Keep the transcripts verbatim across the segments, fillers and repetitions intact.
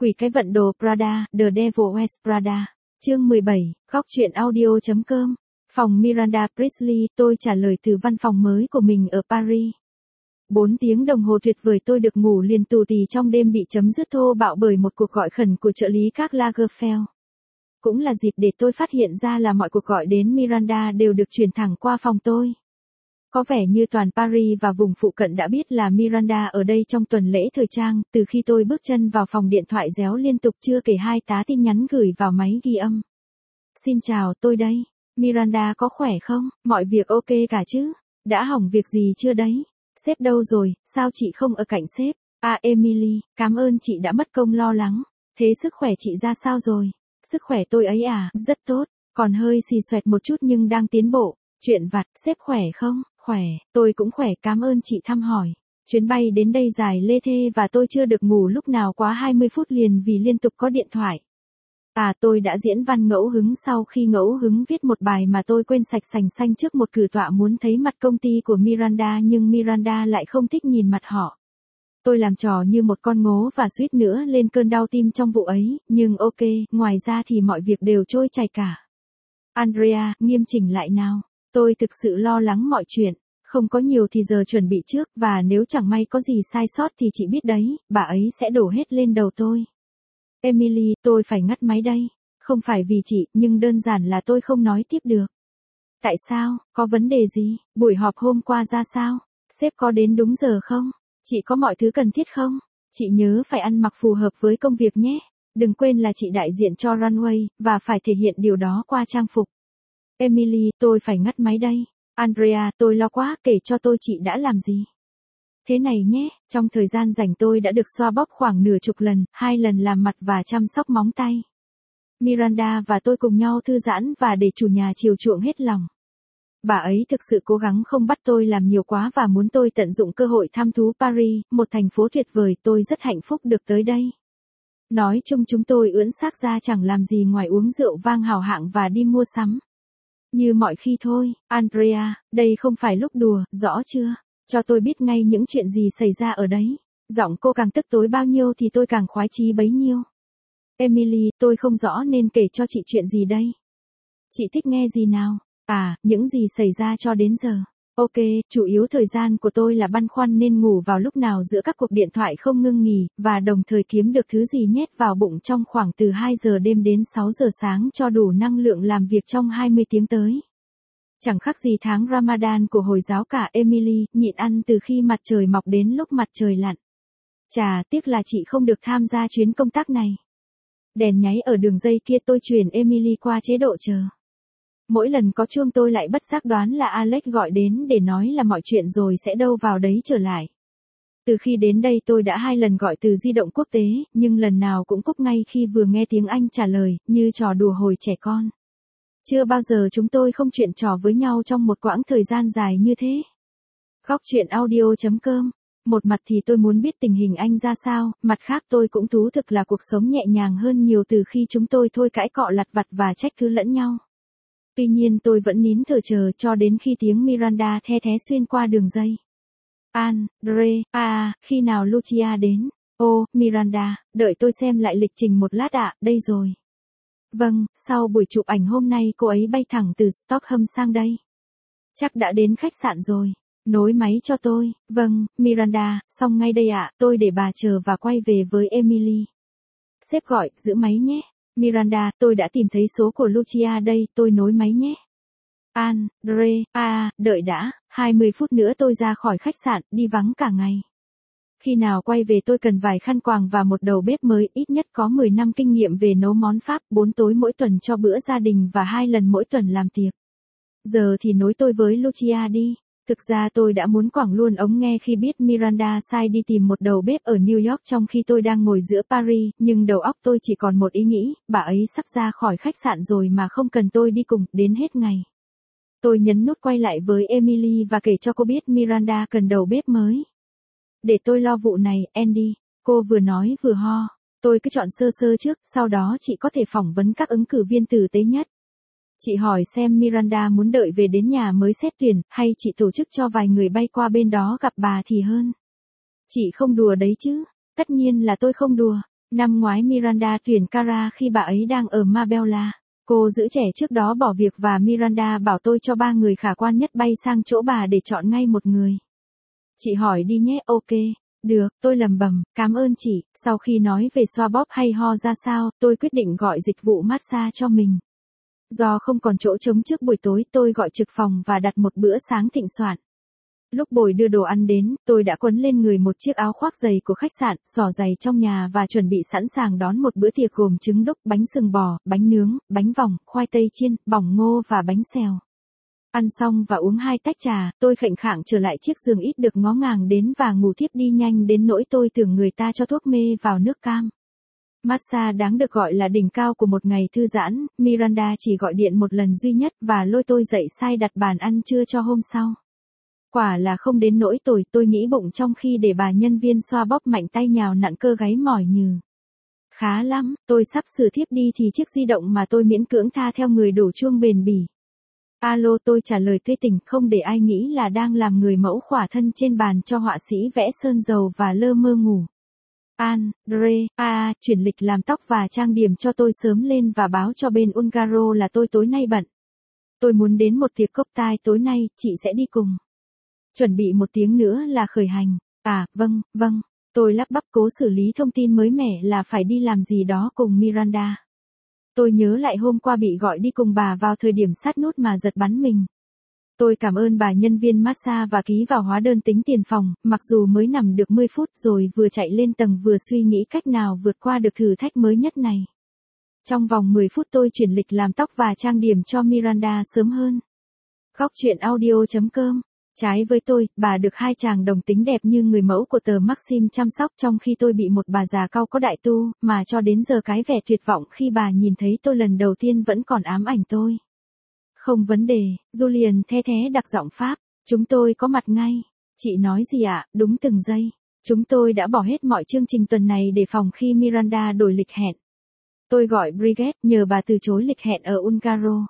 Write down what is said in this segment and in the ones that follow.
Quỷ cái vận đồ Prada, The Devil Wears Prada. Chương mười bảy, góc truyện audio.com. Phòng Miranda Priestly, tôi trả lời từ văn phòng mới của mình ở Paris. Bốn tiếng đồng hồ tuyệt vời tôi được ngủ liền tù tì trong đêm bị chấm dứt thô bạo bởi một cuộc gọi khẩn của trợ lý Karl Lagerfeld. Cũng là dịp để tôi phát hiện ra là mọi cuộc gọi đến Miranda đều được truyền thẳng qua phòng tôi. Có vẻ như toàn Paris và vùng phụ cận đã biết là Miranda ở đây trong tuần lễ thời trang, từ khi tôi bước chân vào phòng điện thoại réo liên tục chưa kể hai tá tin nhắn gửi vào máy ghi âm. Xin chào, tôi đây. Miranda có khỏe không? Mọi việc ok cả chứ? Đã hỏng việc gì chưa đấy? Sếp đâu rồi, sao chị không ở cạnh sếp? À Emily, cảm ơn chị đã mất công lo lắng. Thế sức khỏe chị ra sao rồi? Sức khỏe tôi ấy à, rất tốt, còn hơi xì xoẹt một chút nhưng đang tiến bộ. Chuyện vặt, sếp khỏe không? Khỏe, tôi cũng khỏe, cảm ơn chị thăm hỏi. Chuyến bay đến đây dài lê thê và tôi chưa được ngủ lúc nào quá hai mươi phút liền vì liên tục có điện thoại. À tôi đã diễn văn ngẫu hứng sau khi ngẫu hứng viết một bài mà tôi quên sạch sành xanh trước một cử tọa muốn thấy mặt công ty của Miranda nhưng Miranda lại không thích nhìn mặt họ. Tôi làm trò như một con ngố và suýt nữa lên cơn đau tim trong vụ ấy, nhưng ok, ngoài ra thì mọi việc đều trôi chảy cả. Andrea, nghiêm chỉnh lại nào. Tôi thực sự lo lắng mọi chuyện, không có nhiều thì giờ chuẩn bị trước và nếu chẳng may có gì sai sót thì chị biết đấy, bà ấy sẽ đổ hết lên đầu tôi. Emily, tôi phải ngắt máy đây, không phải vì chị, nhưng đơn giản là tôi không nói tiếp được. Tại sao, có vấn đề gì, buổi họp hôm qua ra sao, sếp có đến đúng giờ không, chị có mọi thứ cần thiết không, chị nhớ phải ăn mặc phù hợp với công việc nhé, đừng quên là chị đại diện cho runway, và phải thể hiện điều đó qua trang phục. Emily, tôi phải ngắt máy đây. Andrea, tôi lo quá, kể cho tôi chị đã làm gì. Thế này nhé, trong thời gian rảnh tôi đã được xoa bóp khoảng nửa chục lần, hai lần làm mặt và chăm sóc móng tay. Miranda và tôi cùng nhau thư giãn và để chủ nhà chiều chuộng hết lòng. Bà ấy thực sự cố gắng không bắt tôi làm nhiều quá và muốn tôi tận dụng cơ hội thăm thú Paris, một thành phố tuyệt vời, tôi rất hạnh phúc được tới đây. Nói chung chúng tôi ưỡn xác ra chẳng làm gì ngoài uống rượu vang hào hạng và đi mua sắm. Như mọi khi thôi, Andrea, đây không phải lúc đùa, rõ chưa? Cho tôi biết ngay những chuyện gì xảy ra ở đấy. Giọng cô càng tức tối bao nhiêu thì tôi càng khoái chí bấy nhiêu. Emily, tôi không rõ nên kể cho chị chuyện gì đây. Chị thích nghe gì nào? À, những gì xảy ra cho đến giờ. Ok, chủ yếu thời gian của tôi là băn khoăn nên ngủ vào lúc nào giữa các cuộc điện thoại không ngưng nghỉ, và đồng thời kiếm được thứ gì nhét vào bụng trong khoảng từ hai giờ đêm đến sáu giờ sáng cho đủ năng lượng làm việc trong hai mươi tiếng tới. Chẳng khác gì tháng Ramadan của Hồi giáo cả. Emily, nhịn ăn từ khi mặt trời mọc đến lúc mặt trời lặn. Chà, tiếc là chị không được tham gia chuyến công tác này. Đèn nháy ở đường dây kia, tôi chuyển Emily qua chế độ chờ. Mỗi lần có chuông tôi lại bất giác đoán là Alex gọi đến để nói là mọi chuyện rồi sẽ đâu vào đấy trở lại. Từ khi đến đây tôi đã hai lần gọi từ di động quốc tế, nhưng lần nào cũng cúp ngay khi vừa nghe tiếng Anh trả lời, như trò đùa hồi trẻ con. Chưa bao giờ chúng tôi không chuyện trò với nhau trong một quãng thời gian dài như thế. Góc truyện audio.com. Một mặt thì tôi muốn biết tình hình anh ra sao, mặt khác tôi cũng thú thực là cuộc sống nhẹ nhàng hơn nhiều từ khi chúng tôi thôi cãi cọ lặt vặt và trách cứ lẫn nhau. Tuy nhiên tôi vẫn nín thở chờ cho đến khi tiếng Miranda the thé xuyên qua đường dây. Andre, à, khi nào Lucia đến? Ô, Miranda, đợi tôi xem lại lịch trình một lát ạ, đây rồi. Vâng, sau buổi chụp ảnh hôm nay cô ấy bay thẳng từ Stockholm sang đây. Chắc đã đến khách sạn rồi. Nối máy cho tôi. Vâng, Miranda, xong ngay đây ạ, tôi để bà chờ và quay về với Emily. Sếp gọi, giữ máy nhé. Miranda, tôi đã tìm thấy số của Lucia đây, tôi nối máy nhé. Andre, à, đợi đã, hai mươi phút nữa tôi ra khỏi khách sạn, đi vắng cả ngày. Khi nào quay về tôi cần vài khăn quàng và một đầu bếp mới, ít nhất có mười năm kinh nghiệm về nấu món Pháp, bốn tối mỗi tuần cho bữa gia đình và hai lần mỗi tuần làm tiệc. Giờ thì nối tôi với Lucia đi. Thực ra tôi đã muốn quẳng luôn ống nghe khi biết Miranda sai đi tìm một đầu bếp ở New York trong khi tôi đang ngồi giữa Paris, nhưng đầu óc tôi chỉ còn một ý nghĩ, bà ấy sắp ra khỏi khách sạn rồi mà không cần tôi đi cùng, đến hết ngày. Tôi nhấn nút quay lại với Emily và kể cho cô biết Miranda cần đầu bếp mới. Để tôi lo vụ này, Andy, cô vừa nói vừa ho. Tôi cứ chọn sơ sơ trước, sau đó chị có thể phỏng vấn các ứng cử viên tử tế nhất. Chị hỏi xem Miranda muốn đợi về đến nhà mới xét tuyển, hay chị tổ chức cho vài người bay qua bên đó gặp bà thì hơn. Chị không đùa đấy chứ? Tất nhiên là tôi không đùa. Năm ngoái Miranda tuyển Cara khi bà ấy đang ở Marbella. Cô giữ trẻ trước đó bỏ việc và Miranda bảo tôi cho ba người khả quan nhất bay sang chỗ bà để chọn ngay một người. Chị hỏi đi nhé, ok. Được, tôi lầm bầm, cảm ơn chị. Sau khi nói về xoa bóp hay ho ra sao, tôi quyết định gọi dịch vụ massage cho mình. Do không còn chỗ trống trước buổi tối, tôi gọi trực phòng và đặt một bữa sáng thịnh soạn. Lúc Bồi đưa đồ ăn đến, tôi đã quấn lên người một chiếc áo khoác dày của khách sạn, xỏ giày trong nhà và chuẩn bị sẵn sàng đón một bữa tiệc gồm trứng đúc, bánh sừng bò, bánh nướng, bánh vòng, khoai tây chiên, bỏng ngô và bánh xèo. Ăn xong và uống hai tách trà, tôi khệnh khạng trở lại chiếc giường ít được ngó ngàng đến và ngủ thiếp đi nhanh đến nỗi tôi tưởng người ta cho thuốc mê vào nước cam. Massage đáng được gọi là đỉnh cao của một ngày thư giãn, Miranda chỉ gọi điện một lần duy nhất và lôi tôi dậy sai đặt bàn ăn trưa cho hôm sau. Quả là không đến nỗi tồi, tôi nghĩ bụng trong khi để bà nhân viên xoa bóp mạnh tay nhào nặn cơ gáy mỏi nhừ. Khá lắm, tôi sắp sửa thiếp đi thì chiếc di động mà tôi miễn cưỡng tha theo người đổ chuông bền bỉ. Alo, tôi trả lời tươi tỉnh, không để ai nghĩ là đang làm người mẫu khỏa thân trên bàn cho họa sĩ vẽ sơn dầu và lơ mơ ngủ. Andre, a a, chuyển lịch làm tóc và trang điểm cho tôi sớm lên và báo cho bên Ungaro là tôi tối nay bận. Tôi muốn đến một tiệc cocktail tối nay, chị sẽ đi cùng. Chuẩn bị một tiếng nữa là khởi hành. À, vâng, vâng. Tôi lắp bắp cố xử lý thông tin mới mẻ là phải đi làm gì đó cùng Miranda. Tôi nhớ lại hôm qua bị gọi đi cùng bà vào thời điểm sát nút mà giật bắn mình. Tôi cảm ơn bà nhân viên massage và ký vào hóa đơn tính tiền phòng, mặc dù mới nằm được mười phút rồi vừa chạy lên tầng vừa suy nghĩ cách nào vượt qua được thử thách mới nhất này. Trong vòng mười phút tôi chuyển lịch làm tóc và trang điểm cho Miranda sớm hơn. Góc chuyện audio chấm com. Trái với tôi, bà được hai chàng đồng tính đẹp như người mẫu của tờ Maxim chăm sóc trong khi tôi bị một bà già cau có đại tu, mà cho đến giờ cái vẻ tuyệt vọng khi bà nhìn thấy tôi lần đầu tiên vẫn còn ám ảnh tôi. Không vấn đề, Julian the thé đặc giọng Pháp, chúng tôi có mặt ngay. Chị nói gì ạ, đúng từng giây. Chúng tôi đã bỏ hết mọi chương trình tuần này để phòng khi Miranda đổi lịch hẹn. Tôi gọi Brigitte nhờ bà từ chối lịch hẹn ở Ungaro.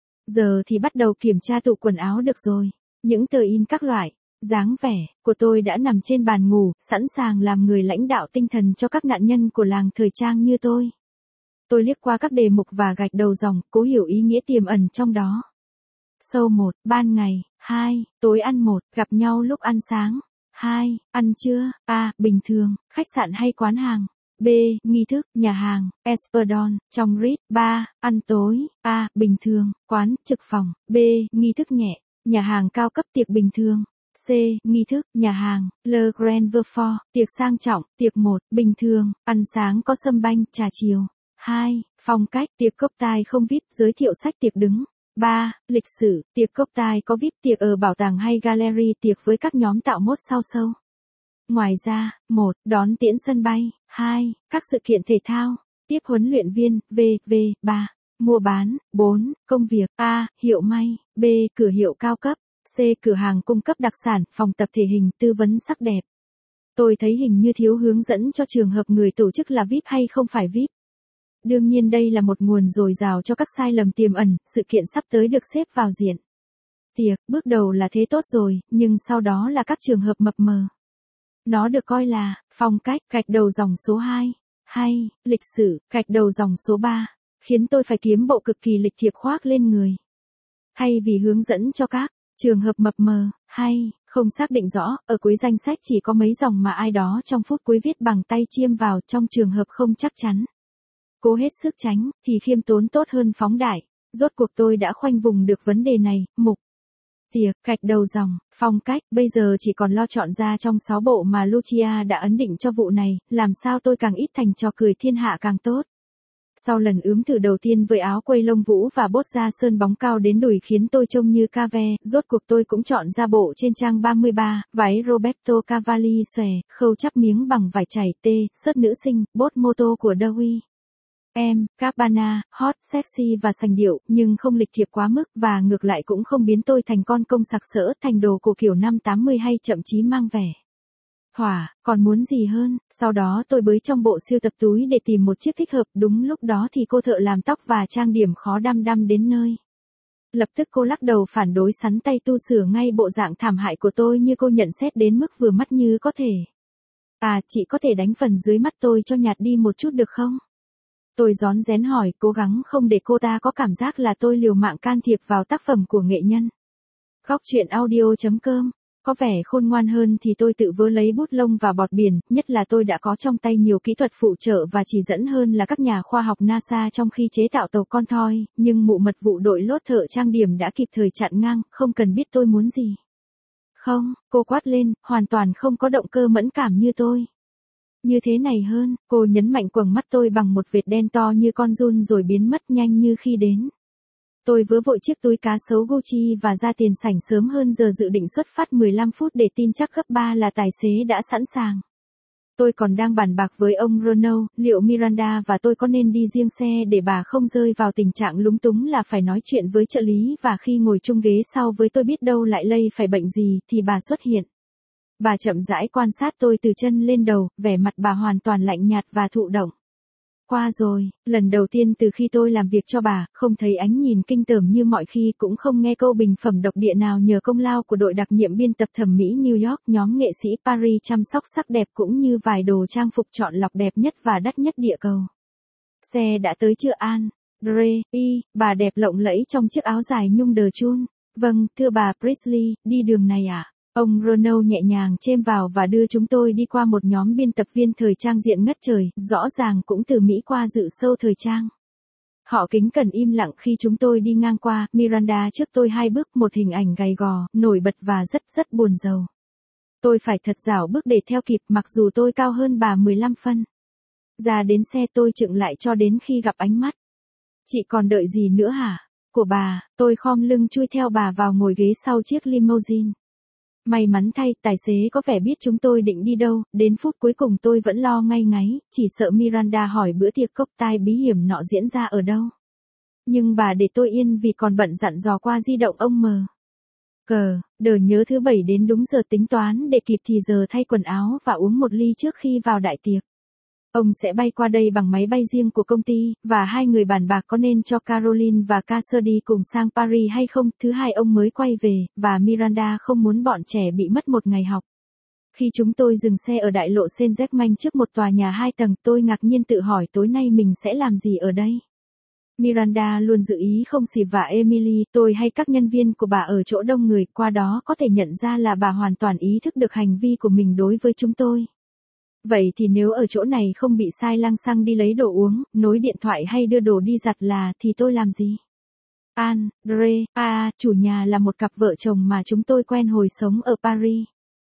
Giờ thì bắt đầu kiểm tra tủ quần áo được rồi. Những tờ in các loại, dáng vẻ của tôi đã nằm trên bàn ngủ, sẵn sàng làm người lãnh đạo tinh thần cho các nạn nhân của làng thời trang như tôi. Tôi liếc qua các đề mục và gạch đầu dòng, cố hiểu ý nghĩa tiềm ẩn trong đó. Sâu một, ban ngày. Hai, tối ăn. Một, gặp nhau lúc ăn sáng. Hai, ăn trưa. A, bình thường, khách sạn hay quán hàng. B, nghi thức, nhà hàng, Esperdon, trong Rit. Ba, ăn tối. A, bình thường, quán, trực phòng. B, nghi thức nhẹ, nhà hàng cao cấp, tiệc bình thường. C, nghi thức, nhà hàng, Le Grand Verfort, tiệc sang trọng. Tiệc một, bình thường, ăn sáng có sâm banh, trà chiều. Hai, phong cách, tiệc cocktail không vi ai pi, giới thiệu sách tiệc đứng. Ba, lịch sử, tiệc cocktail có vi ai pi, tiệc ở bảo tàng hay gallery, tiệc với các nhóm tạo mốt sao sâu. Ngoài ra, một, đón tiễn sân bay. Hai, các sự kiện thể thao, tiếp huấn luyện viên, vân vân. Ba, mua bán. Bốn, công việc. A, hiệu may. B, cửa hiệu cao cấp. C, cửa hàng cung cấp đặc sản, phòng tập thể hình, tư vấn sắc đẹp. Tôi thấy hình như thiếu hướng dẫn cho trường hợp người tổ chức là vi ai pi hay không phải vi ai pi. Đương nhiên đây là một nguồn dồi dào cho các sai lầm tiềm ẩn, sự kiện sắp tới được xếp vào diện tiệc, bước đầu là thế tốt rồi, nhưng sau đó là các trường hợp mập mờ. Nó được coi là phong cách, gạch đầu dòng số hai, hay lịch sử, gạch đầu dòng số ba, khiến tôi phải kiếm bộ cực kỳ lịch thiệp khoác lên người. Hay vì hướng dẫn cho các trường hợp mập mờ, hay không xác định rõ, ở cuối danh sách chỉ có mấy dòng mà ai đó trong phút cuối viết bằng tay chiêm vào trong trường hợp không chắc chắn. Cố hết sức tránh, thì khiêm tốn tốt hơn phóng đại. Rốt cuộc tôi đã khoanh vùng được vấn đề này. Mục tiệc, gạch đầu dòng, phong cách, bây giờ chỉ còn lo chọn ra trong sáu bộ mà Lucia đã ấn định cho vụ này, làm sao tôi càng ít thành trò cười thiên hạ càng tốt. Sau lần ướm thử đầu tiên với áo quây lông vũ và bốt da sơn bóng cao đến đùi khiến tôi trông như cave, rốt cuộc tôi cũng chọn ra bộ trên trang ba mươi ba, váy Roberto Cavalli xòe, khâu chắp miếng bằng vải chảy tê, sớt nữ sinh, bốt mô tô của Dewey. Em, Cabana, hot, sexy và sành điệu, nhưng không lịch thiệp quá mức và ngược lại cũng không biến tôi thành con công sặc sỡ, thành đồ cổ kiểu năm tám mươi hay thậm chí mang vẻ hỏa, còn muốn gì hơn. Sau đó tôi bới trong bộ siêu tập túi để tìm một chiếc thích hợp, đúng lúc đó thì cô thợ làm tóc và trang điểm khó đăm đăm đến nơi. Lập tức cô lắc đầu phản đối, sắn tay tu sửa ngay bộ dạng thảm hại của tôi như cô nhận xét đến mức vừa mắt như có thể. À, chị có thể đánh phần dưới mắt tôi cho nhạt đi một chút được không? Tôi rón rén hỏi, cố gắng không để cô ta có cảm giác là tôi liều mạng can thiệp vào tác phẩm của nghệ nhân. Góc truyện audio chấm com. Có vẻ khôn ngoan hơn thì tôi tự vớ lấy bút lông và bọt biển, nhất là tôi đã có trong tay nhiều kỹ thuật phụ trợ và chỉ dẫn hơn là các nhà khoa học NASA trong khi chế tạo tàu con thoi, nhưng mụ mật vụ đội lốt thợ trang điểm đã kịp thời chặn ngang, không cần biết tôi muốn gì. Không, cô quát lên, hoàn toàn không có động cơ mẫn cảm như tôi. Như thế này hơn, cô nhấn mạnh quầng mắt tôi bằng một vệt đen to như con giun rồi biến mất nhanh như khi đến. Tôi vớ vội chiếc túi cá sấu Gucci và ra tiền sảnh sớm hơn giờ dự định xuất phát mười lăm phút để tin chắc gấp ba là tài xế đã sẵn sàng. Tôi còn đang bàn bạc với ông Ronald, liệu Miranda và tôi có nên đi riêng xe để bà không rơi vào tình trạng lúng túng là phải nói chuyện với trợ lý, và khi ngồi chung ghế sau với tôi biết đâu lại lây phải bệnh gì thì bà xuất hiện. Bà chậm rãi quan sát tôi từ chân lên đầu, vẻ mặt bà hoàn toàn lạnh nhạt và thụ động. Qua rồi, lần đầu tiên từ khi tôi làm việc cho bà, không thấy ánh nhìn kinh tởm như mọi khi, cũng không nghe câu bình phẩm độc địa nào nhờ công lao của đội đặc nhiệm biên tập thẩm mỹ New York, nhóm nghệ sĩ Paris chăm sóc sắc đẹp cũng như vài đồ trang phục chọn lọc đẹp nhất và đắt nhất địa cầu. Xe đã tới chưa An? Dre, y, bà đẹp lộng lẫy trong chiếc áo dài nhung đờ chun. Vâng, thưa bà Priestley, đi đường này à? Ông Ronald nhẹ nhàng chêm vào và đưa chúng tôi đi qua một nhóm biên tập viên thời trang diện ngất trời, rõ ràng cũng từ Mỹ qua dự sâu thời trang. Họ kính cẩn im lặng khi chúng tôi đi ngang qua, Miranda trước tôi hai bước, một hình ảnh gầy gò, nổi bật và rất rất buồn rầu. Tôi phải thật dảo bước để theo kịp mặc dù tôi cao hơn bà mười lăm phân. Ra đến xe tôi chững lại cho đến khi gặp ánh mắt. Chị còn đợi gì nữa hả? Của bà, tôi khom lưng chui theo bà vào ngồi ghế sau chiếc limousine. May mắn thay, tài xế có vẻ biết chúng tôi định đi đâu, đến phút cuối cùng tôi vẫn lo ngay ngáy, chỉ sợ Miranda hỏi bữa tiệc cốc tai bí hiểm nọ diễn ra ở đâu. Nhưng bà để tôi yên vì còn bận dặn dò qua di động ông mờ. Cờ, đờ nhớ thứ bảy đến đúng giờ tính toán để kịp thì giờ thay quần áo và uống một ly trước khi vào đại tiệc. Ông sẽ bay qua đây bằng máy bay riêng của công ty, và hai người bàn bạc có nên cho Caroline và Cassidy cùng sang Paris hay không. Thứ hai ông mới quay về, và Miranda không muốn bọn trẻ bị mất một ngày học. Khi chúng tôi dừng xe ở đại lộ Saint-Germain trước một tòa nhà hai tầng, tôi ngạc nhiên tự hỏi tối nay mình sẽ làm gì ở đây. Miranda luôn dự ý không xì và Emily, tôi hay các nhân viên của bà ở chỗ đông người, qua đó có thể nhận ra là bà hoàn toàn ý thức được hành vi của mình đối với chúng tôi. Vậy thì nếu ở chỗ này không bị sai lăng xăng đi lấy đồ uống, nối điện thoại hay đưa đồ đi giặt là thì tôi làm gì? An, Dre, a, chủ nhà là một cặp vợ chồng mà chúng tôi quen hồi sống ở Paris.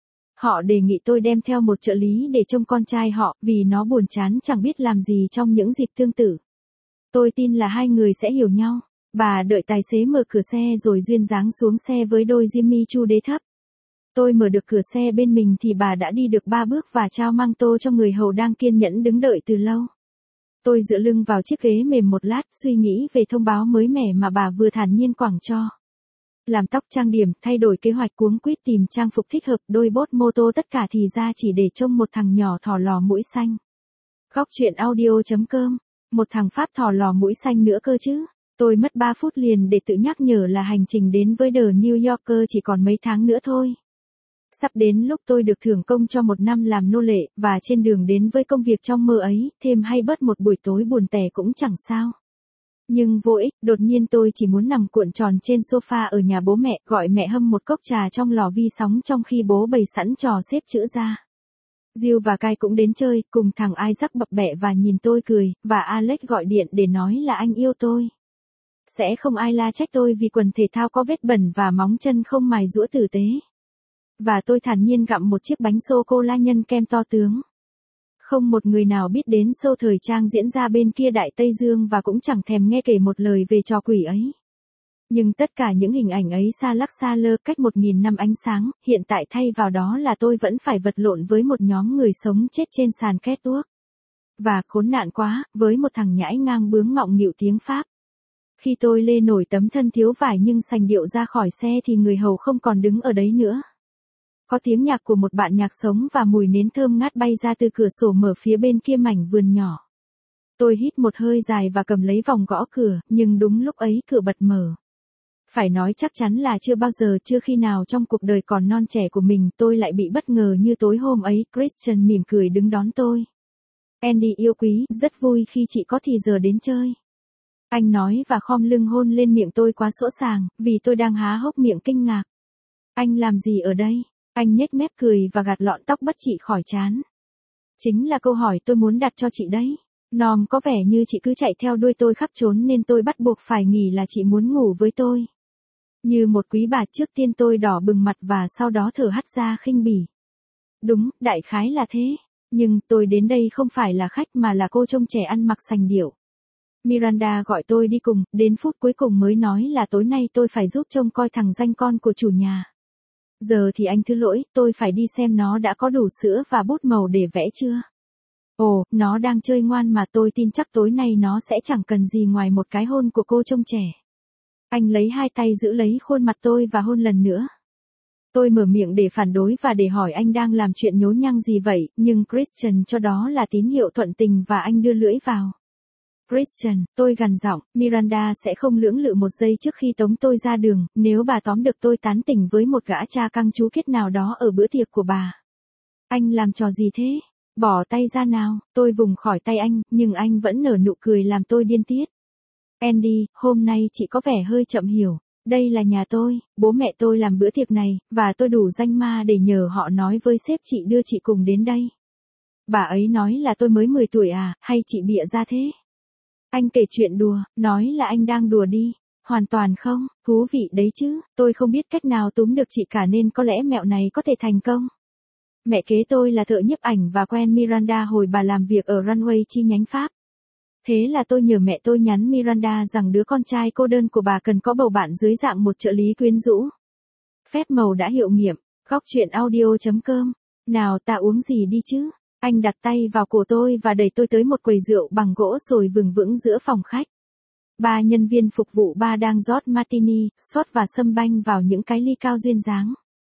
Họ đề nghị tôi đem theo một trợ lý để trông con trai họ, vì nó buồn chán chẳng biết làm gì trong những dịp tương tự. Tôi tin là hai người sẽ hiểu nhau. Bà đợi tài xế mở cửa xe rồi duyên dáng xuống xe với đôi Jimmy Choo đế thấp. Tôi mở được cửa xe bên mình thì bà đã đi được ba bước và trao mang tô cho người hầu đang kiên nhẫn đứng đợi từ lâu. Tôi dựa lưng vào chiếc ghế mềm một lát, suy nghĩ về thông báo mới mẻ mà bà vừa thản nhiên quẳng cho. Làm tóc trang điểm, thay đổi kế hoạch, cuống quýt tìm trang phục thích hợp, đôi bốt mô tô, tất cả thì ra chỉ để trông một thằng nhỏ thỏ lò mũi xanh. Góc truyện audio chấm com. Một thằng Pháp thỏ lò mũi xanh nữa cơ chứ. Tôi mất ba phút liền để tự nhắc nhở là hành trình đến với The New Yorker chỉ còn mấy tháng nữa thôi. Sắp đến lúc tôi được thưởng công cho một năm làm nô lệ, và trên đường đến với công việc trong mơ ấy, thêm hay bớt một buổi tối buồn tẻ cũng chẳng sao. Nhưng vô ích, đột nhiên tôi chỉ muốn nằm cuộn tròn trên sofa ở nhà bố mẹ, gọi mẹ hâm một cốc trà trong lò vi sóng trong khi bố bày sẵn trò xếp chữ ra. Jill và Kai cũng đến chơi, cùng thằng Isaac bập bẹ và nhìn tôi cười, và Alex gọi điện để nói là anh yêu tôi. Sẽ không ai la trách tôi vì quần thể thao có vết bẩn và móng chân không mài giũa tử tế. Và tôi thản nhiên gặm một chiếc bánh sô-cô-la nhân kem to tướng. Không một người nào biết đến show thời trang diễn ra bên kia Đại Tây Dương và cũng chẳng thèm nghe kể một lời về trò quỷ ấy. Nhưng tất cả những hình ảnh ấy xa lắc xa lơ cách một nghìn năm ánh sáng, hiện tại thay vào đó là tôi vẫn phải vật lộn với một nhóm người sống chết trên sàn catwalk. Và khốn nạn quá, với một thằng nhãi ngang bướng ngọng nghịu tiếng Pháp. Khi tôi lê nổi tấm thân thiếu vải nhưng sành điệu ra khỏi xe thì người hầu không còn đứng ở đấy nữa. Có tiếng nhạc của một bạn nhạc sống và mùi nến thơm ngát bay ra từ cửa sổ mở phía bên kia mảnh vườn nhỏ. Tôi hít một hơi dài và cầm lấy vòng gõ cửa, nhưng đúng lúc ấy cửa bật mở. Phải nói chắc chắn là chưa bao giờ, chưa khi nào trong cuộc đời còn non trẻ của mình tôi lại bị bất ngờ như tối hôm ấy. Christian mỉm cười đứng đón tôi. Andy yêu quý, rất vui khi chị có thì giờ đến chơi. Anh nói và khom lưng hôn lên miệng tôi quá sỗ sàng, vì tôi đang há hốc miệng kinh ngạc. Anh làm gì ở đây? Anh nhếch mép cười và gạt lọn tóc bất chị khỏi trán. Chính là câu hỏi tôi muốn đặt cho chị đấy. Norm có vẻ như chị cứ chạy theo đuôi tôi khắp trốn nên tôi bắt buộc phải nghỉ là chị muốn ngủ với tôi. Như một quý bà, trước tiên tôi đỏ bừng mặt và sau đó thở hắt ra khinh bỉ. Đúng, đại khái là thế. Nhưng tôi đến đây không phải là khách mà là cô trông trẻ ăn mặc sành điệu. Miranda gọi tôi đi cùng, đến phút cuối cùng mới nói là tối nay tôi phải giúp trông coi thằng danh con của chủ nhà. Giờ thì anh thứ lỗi, tôi phải đi xem nó đã có đủ sữa và bút màu để vẽ chưa. Ồ, nó đang chơi ngoan mà, tôi tin chắc tối nay nó sẽ chẳng cần gì ngoài một cái hôn của cô trông trẻ. Anh lấy hai tay giữ lấy khuôn mặt tôi và hôn lần nữa. Tôi mở miệng để phản đối và để hỏi anh đang làm chuyện nhố nhăng gì vậy, nhưng Christian cho đó là tín hiệu thuận tình và anh đưa lưỡi vào. Christian, tôi gằn giọng, Miranda sẽ không lưỡng lự một giây trước khi tống tôi ra đường, nếu bà tóm được tôi tán tỉnh với một gã cha căng chú kết nào đó ở bữa tiệc của bà. Anh làm trò gì thế? Bỏ tay ra nào, tôi vùng khỏi tay anh, nhưng anh vẫn nở nụ cười làm tôi điên tiết. Andy, hôm nay chị có vẻ hơi chậm hiểu. Đây là nhà tôi, bố mẹ tôi làm bữa tiệc này, và tôi đủ danh ma để nhờ họ nói với sếp chị đưa chị cùng đến đây. Bà ấy nói là tôi mới mười tuổi à, hay chị bịa ra thế? Anh kể chuyện đùa, nói là anh đang đùa đi. Hoàn toàn không, thú vị đấy chứ, tôi không biết cách nào túm được chị cả nên có lẽ mẹo này có thể thành công. Mẹ kế tôi là thợ nhiếp ảnh và quen Miranda hồi bà làm việc ở Runway chi nhánh Pháp. Thế là tôi nhờ mẹ tôi nhắn Miranda rằng đứa con trai cô đơn của bà cần có bầu bạn dưới dạng một trợ lý quyến rũ. Phép màu đã hiệu nghiệm, góc chuyện audio chấm com. Nào ta uống gì đi chứ? Anh đặt tay vào cổ tôi và đẩy tôi tới một quầy rượu bằng gỗ sồi vừng vững giữa phòng khách. Ba nhân viên phục vụ bar đang rót martini, shot và sâm banh vào những cái ly cao duyên dáng.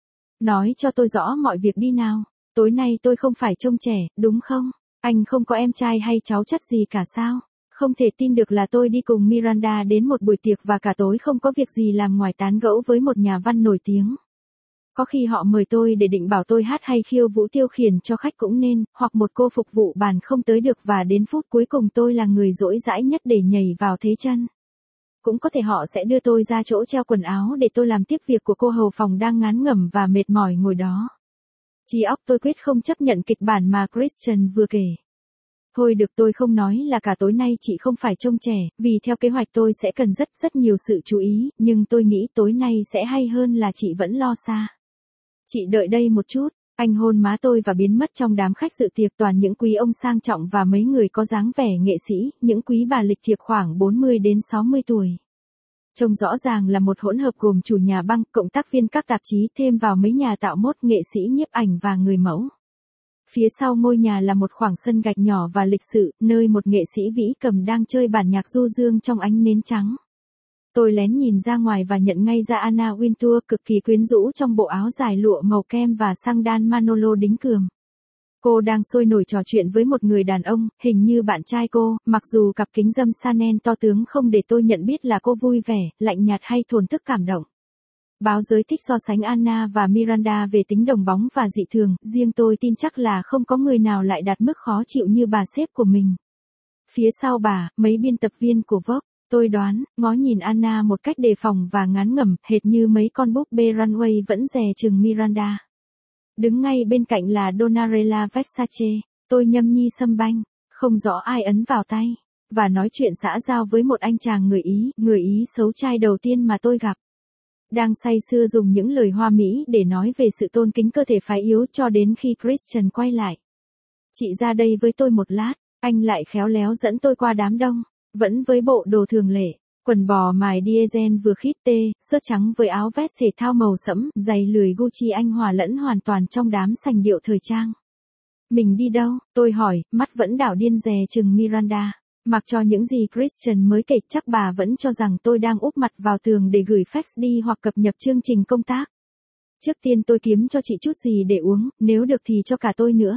Nói cho tôi rõ mọi việc đi nào. Tối nay tôi không phải trông trẻ, đúng không? Anh không có em trai hay cháu chắt gì cả sao? Không thể tin được là tôi đi cùng Miranda đến một buổi tiệc và cả tối không có việc gì làm ngoài tán gẫu với một nhà văn nổi tiếng. Có khi họ mời tôi để định bảo tôi hát hay khiêu vũ tiêu khiển cho khách cũng nên, hoặc một cô phục vụ bàn không tới được và đến phút cuối cùng tôi là người dỗi dãi nhất để nhảy vào thế chân. Cũng có thể họ sẽ đưa tôi ra chỗ treo quần áo để tôi làm tiếp việc của cô hầu phòng đang ngán ngẩm và mệt mỏi ngồi đó. Trí óc tôi quyết không chấp nhận kịch bản mà Christian vừa kể. Thôi được, tôi không nói là cả tối nay chị không phải trông trẻ, vì theo kế hoạch tôi sẽ cần rất rất nhiều sự chú ý, nhưng tôi nghĩ tối nay sẽ hay hơn là chị vẫn lo xa. Chị đợi đây một chút, anh hôn má tôi và biến mất trong đám khách dự tiệc toàn những quý ông sang trọng và mấy người có dáng vẻ nghệ sĩ, những quý bà lịch thiệp khoảng bốn mươi đến sáu mươi tuổi. Trông rõ ràng là một hỗn hợp gồm chủ nhà băng, cộng tác viên các tạp chí, thêm vào mấy nhà tạo mốt, nghệ sĩ nhiếp ảnh và người mẫu. Phía sau ngôi nhà là một khoảng sân gạch nhỏ và lịch sự, nơi một nghệ sĩ vĩ cầm đang chơi bản nhạc du dương trong ánh nến trắng. Tôi lén nhìn ra ngoài và nhận ngay ra Anna Wintour cực kỳ quyến rũ trong bộ áo dài lụa màu kem và sang đan Manolo đính cườm. Cô đang sôi nổi trò chuyện với một người đàn ông, hình như bạn trai cô, mặc dù cặp kính râm Chanel to tướng không để tôi nhận biết là cô vui vẻ, lạnh nhạt hay thổn thức cảm động. Báo giới thích so sánh Anna và Miranda về tính đồng bóng và dị thường, riêng tôi tin chắc là không có người nào lại đạt mức khó chịu như bà sếp của mình. Phía sau bà, mấy biên tập viên của Vogue, tôi đoán, ngó nhìn Anna một cách đề phòng và ngán ngẩm, hệt như mấy con búp bê Runway vẫn dè chừng Miranda. Đứng ngay bên cạnh là Donatella Versace, tôi nhâm nhi sâm banh, không rõ ai ấn vào tay, và nói chuyện xã giao với một anh chàng người Ý, người Ý xấu trai đầu tiên mà tôi gặp. Đang say sưa dùng những lời hoa mỹ để nói về sự tôn kính cơ thể phái yếu cho đến khi Christian quay lại. Chị ra đây với tôi một lát, anh lại khéo léo dẫn tôi qua đám đông, vẫn với bộ đồ thường lệ, quần bò mài diesel vừa khít tê, sơ trắng với áo vest thể thao màu sẫm, giày lười Gucci anh hòa lẫn hoàn toàn trong đám sành điệu thời trang. Mình đi đâu? Tôi hỏi, mắt vẫn đảo điên dè chừng Miranda. Mặc cho những gì Christian mới kể, chắc bà vẫn cho rằng tôi đang úp mặt vào tường để gửi fax đi hoặc cập nhật chương trình công tác. Trước tiên tôi kiếm cho chị chút gì để uống, nếu được thì cho cả tôi nữa.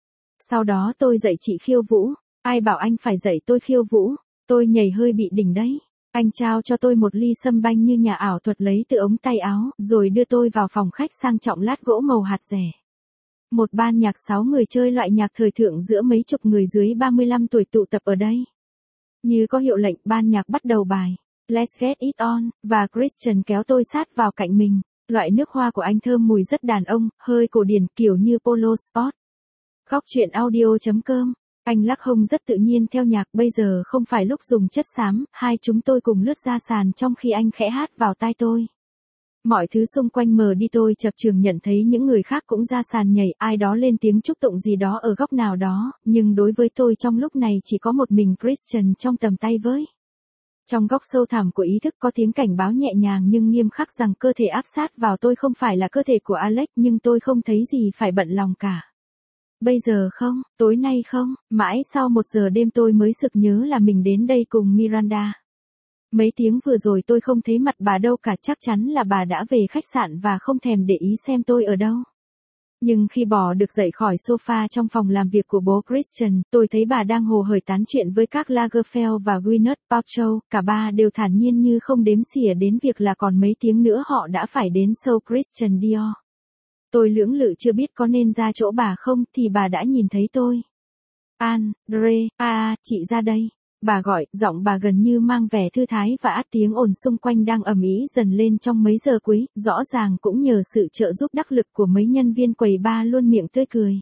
Sau đó tôi dạy chị khiêu vũ. Ai bảo anh phải dạy tôi khiêu vũ? Tôi nhảy hơi bị đỉnh đấy. Anh trao cho tôi một ly sâm banh như nhà ảo thuật lấy từ ống tay áo, rồi đưa tôi vào phòng khách sang trọng lát gỗ màu hạt rẻ. Một ban nhạc sáu người chơi loại nhạc thời thượng giữa mấy chục người dưới ba mươi lăm tuổi tụ tập ở đây. Như có hiệu lệnh, ban nhạc bắt đầu bài Let's Get It On, và Christian kéo tôi sát vào cạnh mình. Loại nước hoa của anh thơm mùi rất đàn ông, hơi cổ điển kiểu như Polo Sport. Góc chuyện audio chấm com. Anh lắc hông rất tự nhiên theo nhạc, bây giờ không phải lúc dùng chất xám, hai chúng tôi cùng lướt ra sàn trong khi anh khẽ hát vào tai tôi. Mọi thứ xung quanh mờ đi, tôi chập chờn nhận thấy những người khác cũng ra sàn nhảy, ai đó lên tiếng chúc tụng gì đó ở góc nào đó, nhưng đối với tôi trong lúc này chỉ có một mình Christian trong tầm tay với. Trong góc sâu thẳm của ý thức có tiếng cảnh báo nhẹ nhàng nhưng nghiêm khắc rằng cơ thể áp sát vào tôi không phải là cơ thể của Alex, nhưng tôi không thấy gì phải bận lòng cả. Bây giờ không, tối nay không, mãi sau một giờ đêm tôi mới sực nhớ là mình đến đây cùng Miranda. Mấy tiếng vừa rồi tôi không thấy mặt bà đâu cả, chắc chắn là bà đã về khách sạn và không thèm để ý xem tôi ở đâu. Nhưng khi bò được dậy khỏi sofa trong phòng làm việc của bố Christian, tôi thấy bà đang hồ hởi tán chuyện với các Lagerfeld và Gwyneth Paltrow, cả ba đều thản nhiên như không đếm xỉa đến việc là còn mấy tiếng nữa họ đã phải đến show Christian Dior. Tôi lưỡng lự chưa biết có nên ra chỗ bà không thì bà đã nhìn thấy tôi. Andre, à, chị ra đây. Bà gọi, giọng bà gần như mang vẻ thư thái và át tiếng ồn xung quanh đang ầm ĩ dần lên trong mấy giờ cuối, rõ ràng cũng nhờ sự trợ giúp đắc lực của mấy nhân viên quầy bar luôn miệng tươi cười.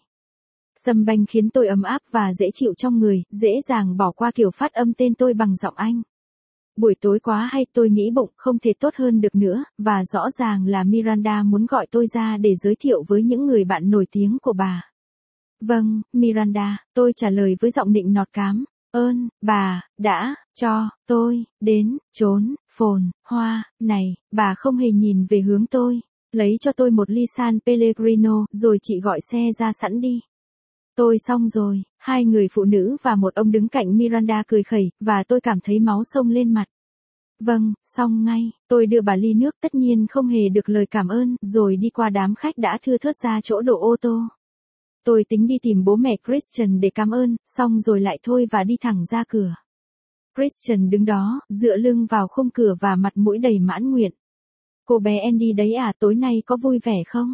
Sâm banh khiến tôi ấm áp và dễ chịu trong người, dễ dàng bỏ qua kiểu phát âm tên tôi bằng giọng Anh. Buổi tối quá hay, tôi nghĩ bụng không thể tốt hơn được nữa, và rõ ràng là Miranda muốn gọi tôi ra để giới thiệu với những người bạn nổi tiếng của bà. Vâng, Miranda, tôi trả lời với giọng nịnh nọt cám. Ơn, bà, đã, cho, tôi, đến, trốn, phồn, hoa, này, bà không hề nhìn về hướng tôi, lấy cho tôi một ly San Pellegrino, rồi chị gọi xe ra sẵn đi. Tôi xong rồi, hai người phụ nữ và một ông đứng cạnh Miranda cười khẩy, và tôi cảm thấy máu sông lên mặt. Vâng, xong ngay, tôi đưa bà ly nước, tất nhiên không hề được lời cảm ơn, rồi đi qua đám khách đã thưa thớt ra chỗ đổ ô tô. Tôi tính đi tìm bố mẹ Christian để cảm ơn, xong rồi lại thôi và đi thẳng ra cửa. Christian đứng đó, dựa lưng vào khung cửa và mặt mũi đầy mãn nguyện. Cô bé Andy đấy à, tối nay có vui vẻ không?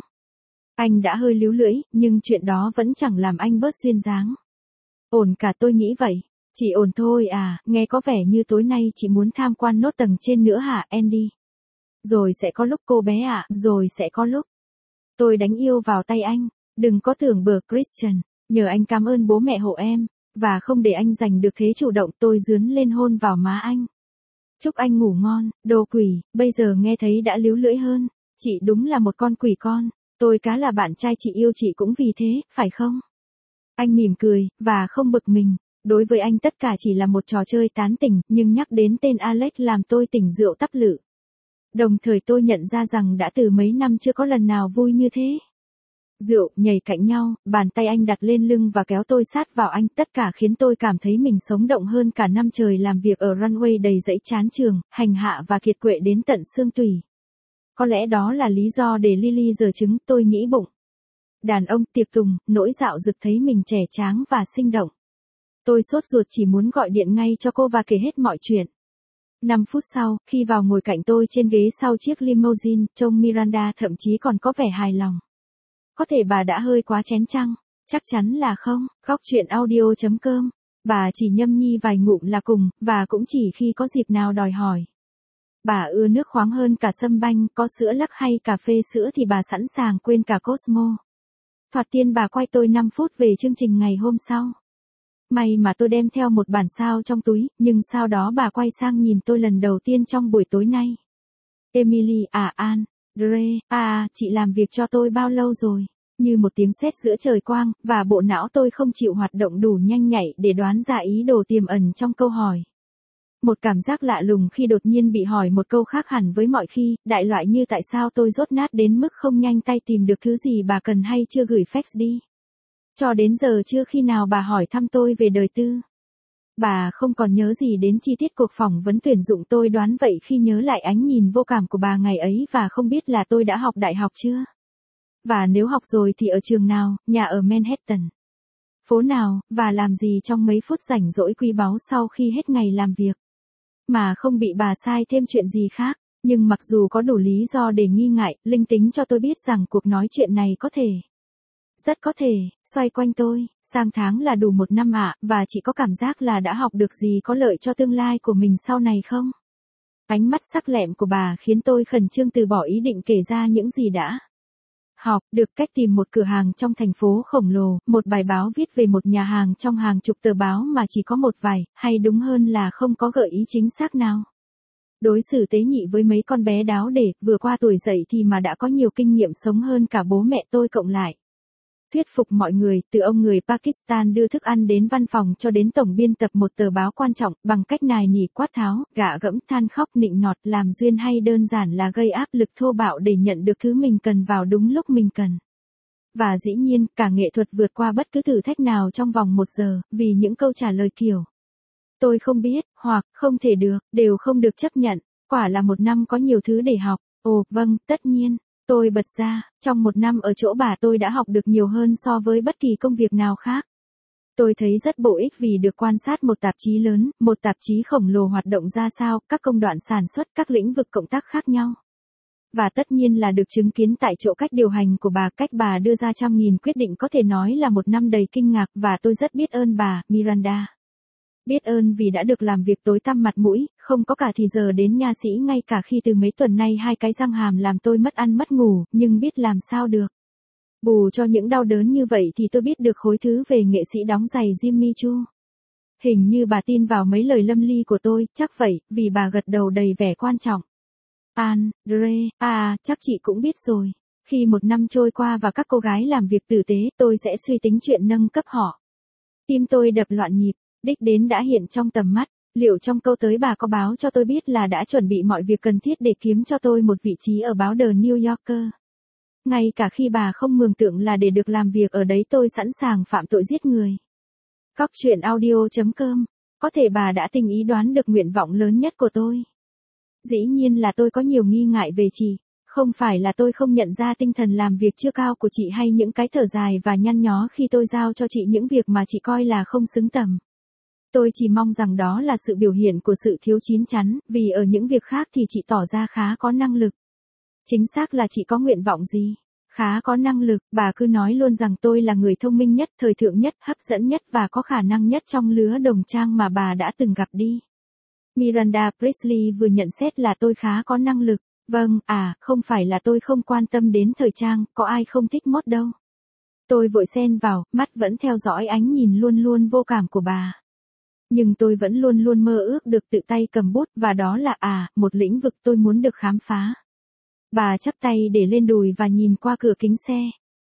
Anh đã hơi líu lưỡi, nhưng chuyện đó vẫn chẳng làm anh bớt duyên dáng. Ổn cả, tôi nghĩ vậy. Chỉ ổn thôi à, nghe có vẻ như tối nay chị muốn tham quan nốt tầng trên nữa hả, Andy? Rồi sẽ có lúc cô bé ạ, à, rồi sẽ có lúc. Tôi đánh yêu vào tay anh. Đừng có tưởng bừa Christian, nhờ anh cảm ơn bố mẹ hộ em, và không để anh giành được thế chủ động, tôi dướn lên hôn vào má anh. Chúc anh ngủ ngon, đồ quỷ, bây giờ nghe thấy đã líu lưỡi hơn, chị đúng là một con quỷ con, tôi cá là bạn trai chị yêu chị cũng vì thế, phải không? Anh mỉm cười, và không bực mình, đối với anh tất cả chỉ là một trò chơi tán tỉnh, nhưng nhắc đến tên Alex làm tôi tỉnh rượu tắp lự. Đồng thời tôi nhận ra rằng đã từ mấy năm chưa có lần nào vui như thế. Rượu, nhảy cạnh nhau, bàn tay anh đặt lên lưng và kéo tôi sát vào anh, tất cả khiến tôi cảm thấy mình sống động hơn cả năm trời làm việc ở runway đầy dẫy chán trường, hành hạ và kiệt quệ đến tận xương tủy. Có lẽ đó là lý do để Lily giở trứng, tôi nghĩ bụng. Đàn ông, tiệc tùng, nỗi dạo dực thấy mình trẻ tráng và sinh động. Tôi sốt ruột chỉ muốn gọi điện ngay cho cô và kể hết mọi chuyện. Năm phút sau, khi vào ngồi cạnh tôi trên ghế sau chiếc limousine, trông Miranda thậm chí còn có vẻ hài lòng. Có thể bà đã hơi quá chén chăng? Chắc chắn là không. Góc chuyện audio chấm com. Bà chỉ nhâm nhi vài ngụm là cùng, và cũng chỉ khi có dịp nào đòi hỏi. Bà ưa nước khoáng hơn cả sâm banh, có sữa lắc hay cà phê sữa thì bà sẵn sàng quên cả Cosmo. Thoạt tiên bà quay tôi năm phút về chương trình ngày hôm sau. May mà tôi đem theo một bản sao trong túi, nhưng sau đó bà quay sang nhìn tôi lần đầu tiên trong buổi tối nay. Emily à An. Dre, à, chị làm việc cho tôi bao lâu rồi? Như một tiếng sét giữa trời quang, và bộ não tôi không chịu hoạt động đủ nhanh nhạy để đoán ra ý đồ tiềm ẩn trong câu hỏi. Một cảm giác lạ lùng khi đột nhiên bị hỏi một câu khác hẳn với mọi khi, đại loại như tại sao tôi dốt nát đến mức không nhanh tay tìm được thứ gì bà cần hay chưa gửi fax đi. Cho đến giờ chưa khi nào bà hỏi thăm tôi về đời tư. Bà không còn nhớ gì đến chi tiết cuộc phỏng vấn tuyển dụng, tôi đoán vậy khi nhớ lại ánh nhìn vô cảm của bà ngày ấy, và không biết là tôi đã học đại học chưa. Và nếu học rồi thì ở trường nào, nhà ở Manhattan, phố nào, và làm gì trong mấy phút rảnh rỗi quý báu sau khi hết ngày làm việc. mà không bị bà sai thêm chuyện gì khác. Nhưng mặc dù có đủ lý do để nghi ngại, linh tính cho tôi biết rằng cuộc nói chuyện này có thể, rất có thể, xoay quanh tôi. Sang tháng là đủ một năm ạ, và chị có cảm giác là đã học được gì có lợi cho tương lai của mình sau này không? Ánh mắt sắc lẹm của bà khiến tôi khẩn trương từ bỏ ý định kể ra những gì đã học được. Cách tìm một cửa hàng trong thành phố khổng lồ, một bài báo viết về một nhà hàng trong hàng chục tờ báo mà chỉ có một vài, hay đúng hơn là không có gợi ý chính xác nào. Đối xử tế nhị với mấy con bé đáo để, vừa qua tuổi dậy thì mà đã có nhiều kinh nghiệm sống hơn cả bố mẹ tôi cộng lại. Thuyết phục mọi người, từ ông người Pakistan đưa thức ăn đến văn phòng cho đến tổng biên tập một tờ báo quan trọng, bằng cách nài nỉ quát tháo, gạ gẫm than khóc nịnh nọt, làm duyên hay đơn giản là gây áp lực thô bạo để nhận được thứ mình cần vào đúng lúc mình cần. Và dĩ nhiên, cả nghệ thuật vượt qua bất cứ thử thách nào trong vòng một giờ, vì những câu trả lời kiểu tôi không biết, hoặc không thể được, đều không được chấp nhận. Quả là một năm có nhiều thứ để học. Ồ, vâng, tất nhiên. Tôi bật ra, trong một năm ở chỗ bà tôi đã học được nhiều hơn so với bất kỳ công việc nào khác. Tôi thấy rất bổ ích vì được quan sát một tạp chí lớn, một tạp chí khổng lồ hoạt động ra sao, các công đoạn sản xuất, các lĩnh vực cộng tác khác nhau. Và tất nhiên là được chứng kiến tại chỗ cách điều hành của bà, cách bà đưa ra trăm nghìn quyết định có thể nói là một năm đầy kinh ngạc, và tôi rất biết ơn bà, Miranda. Biết ơn vì đã được làm việc tối tăm mặt mũi, không có cả thì giờ đến nha sĩ ngay cả khi từ mấy tuần nay hai cái răng hàm làm tôi mất ăn mất ngủ, nhưng biết làm sao được. Bù cho những đau đớn như vậy thì tôi biết được khối thứ về nghệ sĩ đóng giày Jimmy Choo. Hình như bà tin vào mấy lời lâm ly của tôi, chắc vậy, vì bà gật đầu đầy vẻ quan trọng. Andre, à, chắc chị cũng biết rồi. Khi một năm trôi qua và các cô gái làm việc tử tế, tôi sẽ suy tính chuyện nâng cấp họ. Tim tôi đập loạn nhịp. Đích đến đã hiện trong tầm mắt, liệu trong câu tới bà có báo cho tôi biết là đã chuẩn bị mọi việc cần thiết để kiếm cho tôi một vị trí ở báo The New Yorker. Ngay cả khi bà không mường tượng là để được làm việc ở đấy tôi sẵn sàng phạm tội giết người. Cóc truyện audio chấm com, có thể bà đã tình ý đoán được nguyện vọng lớn nhất của tôi. Dĩ nhiên là tôi có nhiều nghi ngại về chị, không phải là tôi không nhận ra tinh thần làm việc chưa cao của chị hay những cái thở dài và nhăn nhó khi tôi giao cho chị những việc mà chị coi là không xứng tầm. Tôi chỉ mong rằng đó là sự biểu hiện của sự thiếu chín chắn, vì ở những việc khác thì chị tỏ ra khá có năng lực. Chính xác là chị có nguyện vọng gì? Khá có năng lực, bà cứ nói luôn rằng tôi là người thông minh nhất, thời thượng nhất, hấp dẫn nhất và có khả năng nhất trong lứa đồng trang mà bà đã từng gặp đi. Miranda Priestley vừa nhận xét là tôi khá có năng lực. Vâng, à, không phải là tôi không quan tâm đến thời trang, có ai không thích mốt đâu. Tôi vội xen vào, mắt vẫn theo dõi ánh nhìn luôn luôn vô cảm của bà. Nhưng tôi vẫn luôn luôn mơ ước được tự tay cầm bút, và đó là à, một lĩnh vực tôi muốn được khám phá. Bà chắp tay để lên đùi và nhìn qua cửa kính xe.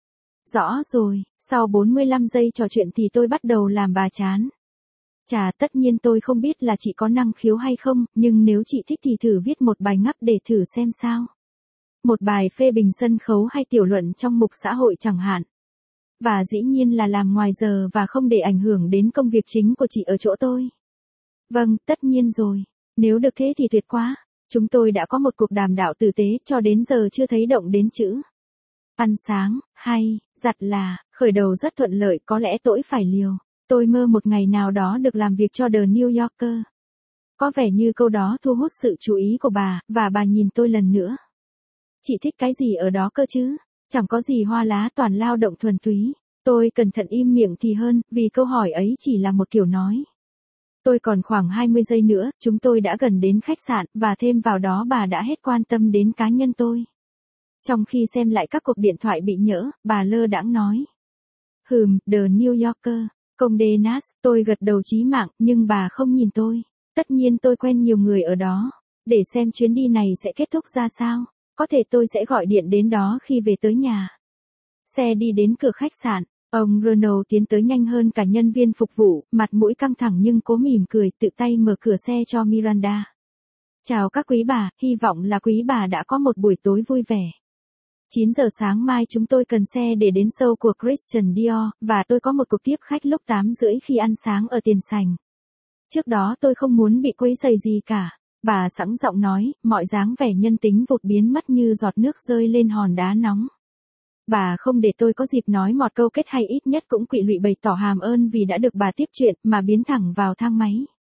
Rõ rồi, sau bốn mươi lăm giây trò chuyện thì tôi bắt đầu làm bà chán. Chà, tất nhiên tôi không biết là chị có năng khiếu hay không, nhưng nếu chị thích thì thử viết một bài ngắp để thử xem sao. Một bài phê bình sân khấu hay tiểu luận trong mục xã hội chẳng hạn. Và dĩ nhiên là làm ngoài giờ và không để ảnh hưởng đến công việc chính của chị ở chỗ tôi. Vâng, tất nhiên rồi. Nếu được thế thì tuyệt quá. Chúng tôi đã có một cuộc đàm đạo tử tế, cho đến giờ chưa thấy động đến chữ ăn sáng, hay, giặt là, khởi đầu rất thuận lợi, có lẽ tôi phải liều. Tôi mơ một ngày nào đó được làm việc cho The New Yorker. Có vẻ như câu đó thu hút sự chú ý của bà, và bà nhìn tôi lần nữa. Chị thích cái gì ở đó cơ chứ? Chẳng có gì hoa lá, toàn lao động thuần túy. Tôi cẩn thận im miệng thì hơn, vì câu hỏi ấy chỉ là một kiểu nói. Tôi còn khoảng hai mươi giây nữa, chúng tôi đã gần đến khách sạn, và thêm vào đó bà đã hết quan tâm đến cá nhân tôi. Trong khi xem lại các cuộc điện thoại bị nhỡ, bà lơ đãng nói. Hừm, The New Yorker, Condé Nast, tôi gật đầu chí mạng, nhưng bà không nhìn tôi. Tất nhiên tôi quen nhiều người ở đó. Để xem chuyến đi này sẽ kết thúc ra sao. Có thể tôi sẽ gọi điện đến đó khi về tới nhà. Xe đi đến cửa khách sạn. Ông Ronald tiến tới nhanh hơn cả nhân viên phục vụ, mặt mũi căng thẳng nhưng cố mỉm cười, tự tay mở cửa xe cho Miranda. Chào các quý bà, hy vọng là quý bà đã có một buổi tối vui vẻ. chín giờ sáng mai chúng tôi cần xe để đến show của Christian Dior, và tôi có một cuộc tiếp khách lúc tám rưỡi khi ăn sáng ở tiền sảnh. Trước đó tôi không muốn bị quấy rầy gì cả. Bà sẵn giọng nói, mọi dáng vẻ nhân tính vụt biến mất như giọt nước rơi lên hòn đá nóng. Bà không để tôi có dịp nói một câu kết hay ít nhất cũng quỵ lụy bày tỏ hàm ơn vì đã được bà tiếp chuyện, mà biến thẳng vào thang máy.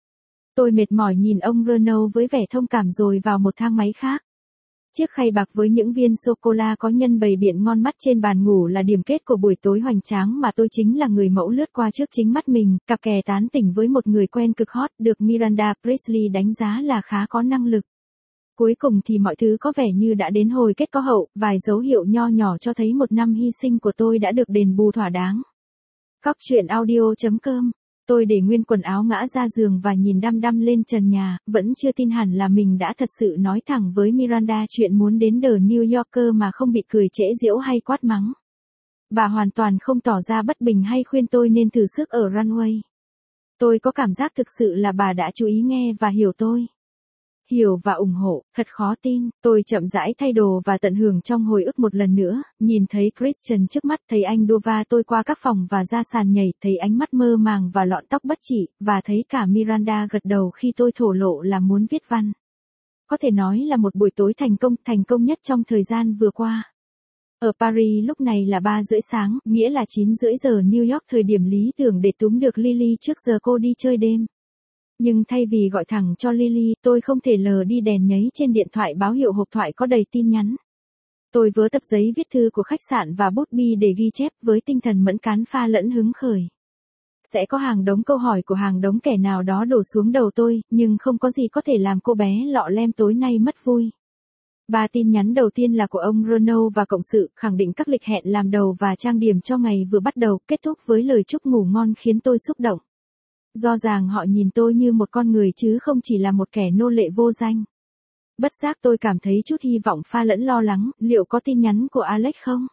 Tôi mệt mỏi nhìn ông Renault với vẻ thông cảm rồi vào một thang máy khác. Chiếc khay bạc với những viên sô-cô-la có nhân bày biện ngon mắt trên bàn ngủ là điểm kết của buổi tối hoành tráng mà tôi chính là người mẫu lướt qua trước chính mắt mình, cặp kè tán tỉnh với một người quen cực hot được Miranda Priestly đánh giá là khá có năng lực. Cuối cùng thì mọi thứ có vẻ như đã đến hồi kết có hậu, vài dấu hiệu nho nhỏ cho thấy một năm hy sinh của tôi đã được đền bù thỏa đáng. Cóc truyện audio chấm com. Tôi để nguyên quần áo ngã ra giường và nhìn đăm đăm lên trần nhà, vẫn chưa tin hẳn là mình đã thật sự nói thẳng với Miranda chuyện muốn đến The New Yorker mà không bị cười trễ giễu hay quát mắng. Bà hoàn toàn không tỏ ra bất bình hay khuyên tôi nên thử sức ở runway. Tôi có cảm giác thực sự là bà đã chú ý nghe và hiểu tôi. Hiểu và ủng hộ, thật khó tin. Tôi chậm rãi thay đồ và tận hưởng trong hồi ức một lần nữa, nhìn thấy Christian trước mắt, thấy anh đua va tôi qua các phòng và ra sàn nhảy, thấy ánh mắt mơ màng và lọn tóc bất chỉ, và thấy cả Miranda gật đầu khi tôi thổ lộ là muốn viết văn. Có thể nói là một buổi tối thành công, thành công nhất trong thời gian vừa qua. Ở Paris lúc này là ba rưỡi sáng, nghĩa là chín rưỡi giờ New York, thời điểm lý tưởng để túm được Lily trước giờ cô đi chơi đêm. Nhưng thay vì gọi thẳng cho Lily, tôi không thể lờ đi đèn nháy trên điện thoại báo hiệu hộp thoại có đầy tin nhắn. Tôi vớ tập giấy viết thư của khách sạn và bút bi để ghi chép với tinh thần mẫn cán pha lẫn hứng khởi. Sẽ có hàng đống câu hỏi của hàng đống kẻ nào đó đổ xuống đầu tôi, nhưng không có gì có thể làm cô bé lọ lem tối nay mất vui. Ba tin nhắn đầu tiên là của ông Renault và cộng sự, khẳng định các lịch hẹn làm đầu và trang điểm cho ngày vừa bắt đầu, kết thúc với lời chúc ngủ ngon khiến tôi xúc động. Rõ ràng họ nhìn tôi như một con người chứ không chỉ là một kẻ nô lệ vô danh. Bất giác tôi cảm thấy chút hy vọng pha lẫn lo lắng, liệu có tin nhắn của Alex không?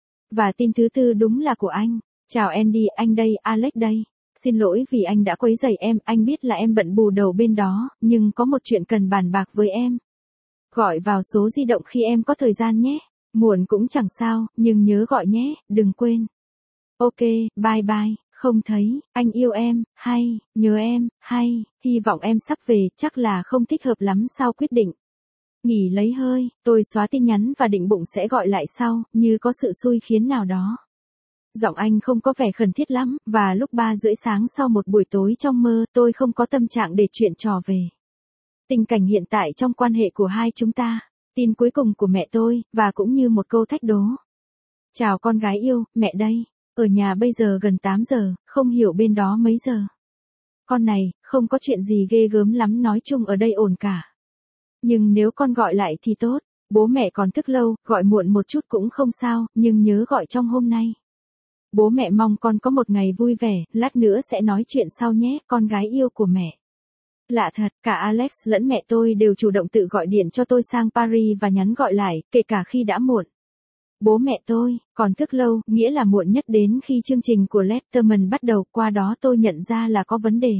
Và tin thứ tư đúng là của anh. Chào Andy, anh đây, Alex đây. Xin lỗi vì anh đã quấy rầy em, anh biết là em bận bù đầu bên đó, nhưng có một chuyện cần bàn bạc với em. Gọi vào số di động khi em có thời gian nhé. Muộn cũng chẳng sao, nhưng nhớ gọi nhé, đừng quên. Ok, bye bye. Không thấy, anh yêu em, hay, nhớ em, hay, hy vọng em sắp về, chắc là không thích hợp lắm sau quyết định. Nghỉ lấy hơi, tôi xóa tin nhắn và định bụng sẽ gọi lại sau, như có sự xui khiến nào đó. Giọng anh không có vẻ khẩn thiết lắm, và lúc ba rưỡi sáng sau một buổi tối trong mơ, tôi không có tâm trạng để chuyện trò về tình cảnh hiện tại trong quan hệ của hai chúng ta. Tin cuối cùng của mẹ tôi, và cũng như một câu thách đố. Chào con gái yêu, mẹ đây. Ở nhà bây giờ gần tám giờ, không hiểu bên đó mấy giờ. Con này, không có chuyện gì ghê gớm lắm, nói chung ở đây ổn cả. Nhưng nếu con gọi lại thì tốt, bố mẹ còn thức lâu, gọi muộn một chút cũng không sao, nhưng nhớ gọi trong hôm nay. Bố mẹ mong con có một ngày vui vẻ, lát nữa sẽ nói chuyện sau nhé, con gái yêu của mẹ. Lạ thật, cả Alex lẫn mẹ tôi đều chủ động tự gọi điện cho tôi sang Paris và nhắn gọi lại, kể cả khi đã muộn. Bố mẹ tôi, còn thức lâu, nghĩa là muộn nhất đến khi chương trình của Letterman bắt đầu, qua đó tôi nhận ra là có vấn đề.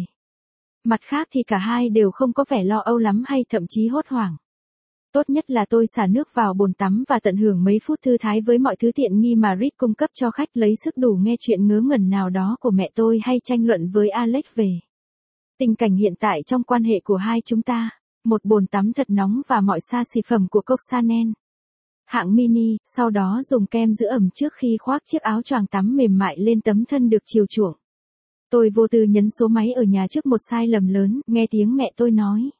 Mặt khác thì cả hai đều không có vẻ lo âu lắm hay thậm chí hốt hoảng. Tốt nhất là tôi xả nước vào bồn tắm và tận hưởng mấy phút thư thái với mọi thứ tiện nghi mà Reed cung cấp cho khách, lấy sức đủ nghe chuyện ngớ ngẩn nào đó của mẹ tôi hay tranh luận với Alex về tình cảnh hiện tại trong quan hệ của hai chúng ta. Một bồn tắm thật nóng và mọi xa xỉ phẩm của Coco Chanel. Hạng mini, sau đó dùng kem giữ ẩm trước khi khoác chiếc áo choàng tắm mềm mại lên tấm thân được chiều chuộng. Tôi vô tư nhấn số máy ở nhà trước một sai lầm lớn, nghe tiếng mẹ tôi nói.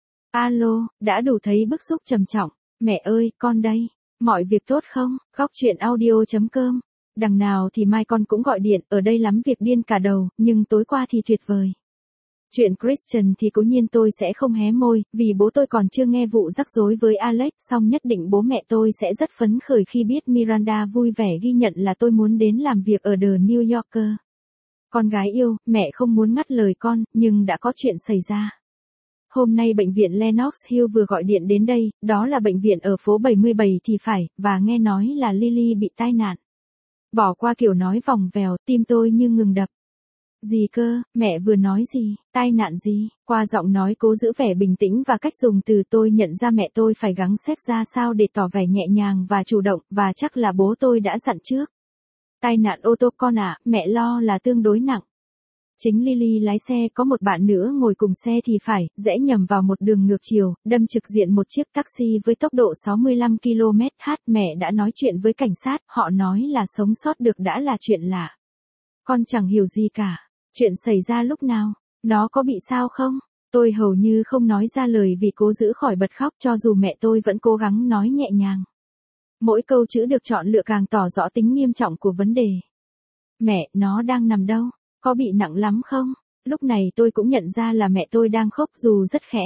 Alo, đã đủ thấy bức xúc trầm trọng. Mẹ ơi, con đây. Mọi việc tốt không? Cóc truyện audio chấm com. Đằng nào thì mai con cũng gọi điện, ở đây lắm việc điên cả đầu, nhưng tối qua thì tuyệt vời. Chuyện Christian thì cố nhiên tôi sẽ không hé môi, vì bố tôi còn chưa nghe vụ rắc rối với Alex, song nhất định bố mẹ tôi sẽ rất phấn khởi khi biết Miranda vui vẻ ghi nhận là tôi muốn đến làm việc ở The New Yorker. Con gái yêu, mẹ không muốn ngắt lời con, nhưng đã có chuyện xảy ra. Hôm nay bệnh viện Lenox Hill vừa gọi điện đến đây, đó là bệnh viện ở phố bảy mươi bảy thì phải, và nghe nói là Lily bị tai nạn. Bỏ qua kiểu nói vòng vèo, tim tôi như ngừng đập. Gì cơ, mẹ vừa nói gì, tai nạn gì? Qua giọng nói cố giữ vẻ bình tĩnh và cách dùng từ tôi nhận ra mẹ tôi phải gắng xét ra sao để tỏ vẻ nhẹ nhàng và chủ động, và chắc là bố tôi đã dặn trước. Tai nạn ô tô con ạ, à, mẹ lo là tương đối nặng. Chính Lily lái xe, có một bạn nữa ngồi cùng xe thì phải, rẽ nhầm vào một đường ngược chiều, đâm trực diện một chiếc taxi với tốc độ sáu mươi lăm ki lô mét trên giờ. Mẹ đã nói chuyện với cảnh sát, họ nói là sống sót được đã là chuyện lạ. Con chẳng hiểu gì cả. Chuyện xảy ra lúc nào? Nó có bị sao không? Tôi hầu như không nói ra lời vì cố giữ khỏi bật khóc, cho dù mẹ tôi vẫn cố gắng nói nhẹ nhàng. Mỗi câu chữ được chọn lựa càng tỏ rõ tính nghiêm trọng của vấn đề. Mẹ, nó đang nằm đâu? Có bị nặng lắm không? Lúc này tôi cũng nhận ra là mẹ tôi đang khóc dù rất khẽ.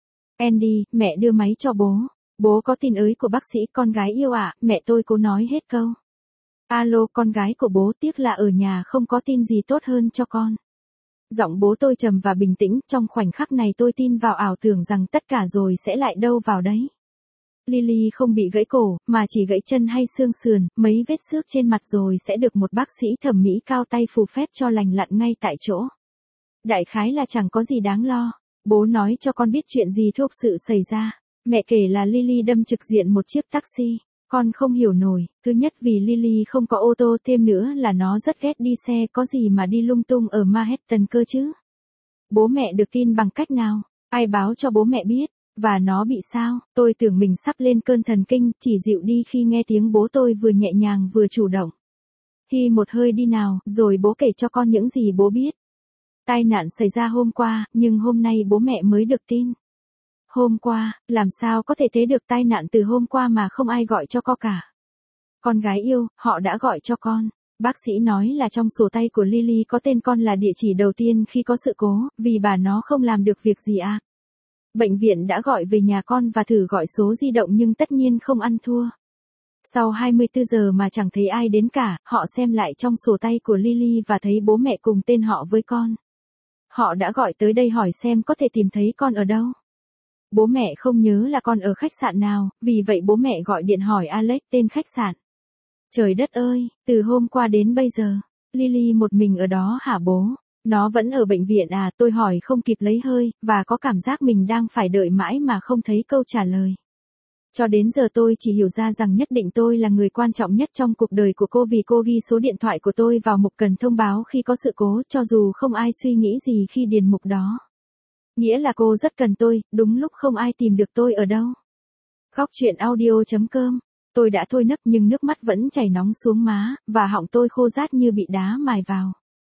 Andy, mẹ đưa máy cho bố. Bố có tin ới của bác sĩ, con gái yêu ạ, mẹ tôi cố nói hết câu. Alo, con gái của bố, tiếc là ở nhà không có tin gì tốt hơn cho con. Giọng bố tôi trầm và bình tĩnh, trong khoảnh khắc này tôi tin vào ảo tưởng rằng tất cả rồi sẽ lại đâu vào đấy. Lily không bị gãy cổ, mà chỉ gãy chân hay xương sườn, mấy vết xước trên mặt rồi sẽ được một bác sĩ thẩm mỹ cao tay phù phép cho lành lặn ngay tại chỗ. Đại khái là chẳng có gì đáng lo. Bố nói cho con biết chuyện gì thực sự xảy ra. Mẹ kể là Lily đâm trực diện một chiếc taxi. Con không hiểu nổi, thứ nhất vì Lily không có ô tô, thêm nữa là nó rất ghét đi xe, có gì mà đi lung tung ở Manhattan cơ chứ. Bố mẹ được tin bằng cách nào? Ai báo cho bố mẹ biết? Và nó bị sao? Tôi tưởng mình sắp lên cơn thần kinh, chỉ dịu đi khi nghe tiếng bố tôi vừa nhẹ nhàng vừa chủ động. Hi một hơi đi nào, rồi bố kể cho con những gì bố biết. Tai nạn xảy ra hôm qua, nhưng hôm nay bố mẹ mới được tin. Hôm qua, làm sao có thể thế được, tai nạn từ hôm qua mà không ai gọi cho con cả. Con gái yêu, họ đã gọi cho con. Bác sĩ nói là trong sổ tay của Lily có tên con là địa chỉ đầu tiên khi có sự cố, vì bà nó không làm được việc gì à. Bệnh viện đã gọi về nhà con và thử gọi số di động nhưng tất nhiên không ăn thua. Sau hai mươi tư giờ mà chẳng thấy ai đến cả, họ xem lại trong sổ tay của Lily và thấy bố mẹ cùng tên họ với con. Họ đã gọi tới đây hỏi xem có thể tìm thấy con ở đâu. Bố mẹ không nhớ là con ở khách sạn nào, vì vậy bố mẹ gọi điện hỏi Alex tên khách sạn. Trời đất ơi, từ hôm qua đến bây giờ, Lily một mình ở đó hả bố? Nó vẫn ở bệnh viện à? Tôi hỏi không kịp lấy hơi, và có cảm giác mình đang phải đợi mãi mà không thấy câu trả lời. Cho đến giờ tôi chỉ hiểu ra rằng nhất định tôi là người quan trọng nhất trong cuộc đời của cô vì cô ghi số điện thoại của tôi vào mục cần thông báo khi có sự cố, cho dù không ai suy nghĩ gì khi điền mục đó. Nghĩa là cô rất cần tôi, đúng lúc không ai tìm được tôi ở đâu. Khóc chuyện audio chấm com. Tôi đã thôi nấc nhưng nước mắt vẫn chảy nóng xuống má, và họng tôi khô rát như bị đá mài vào.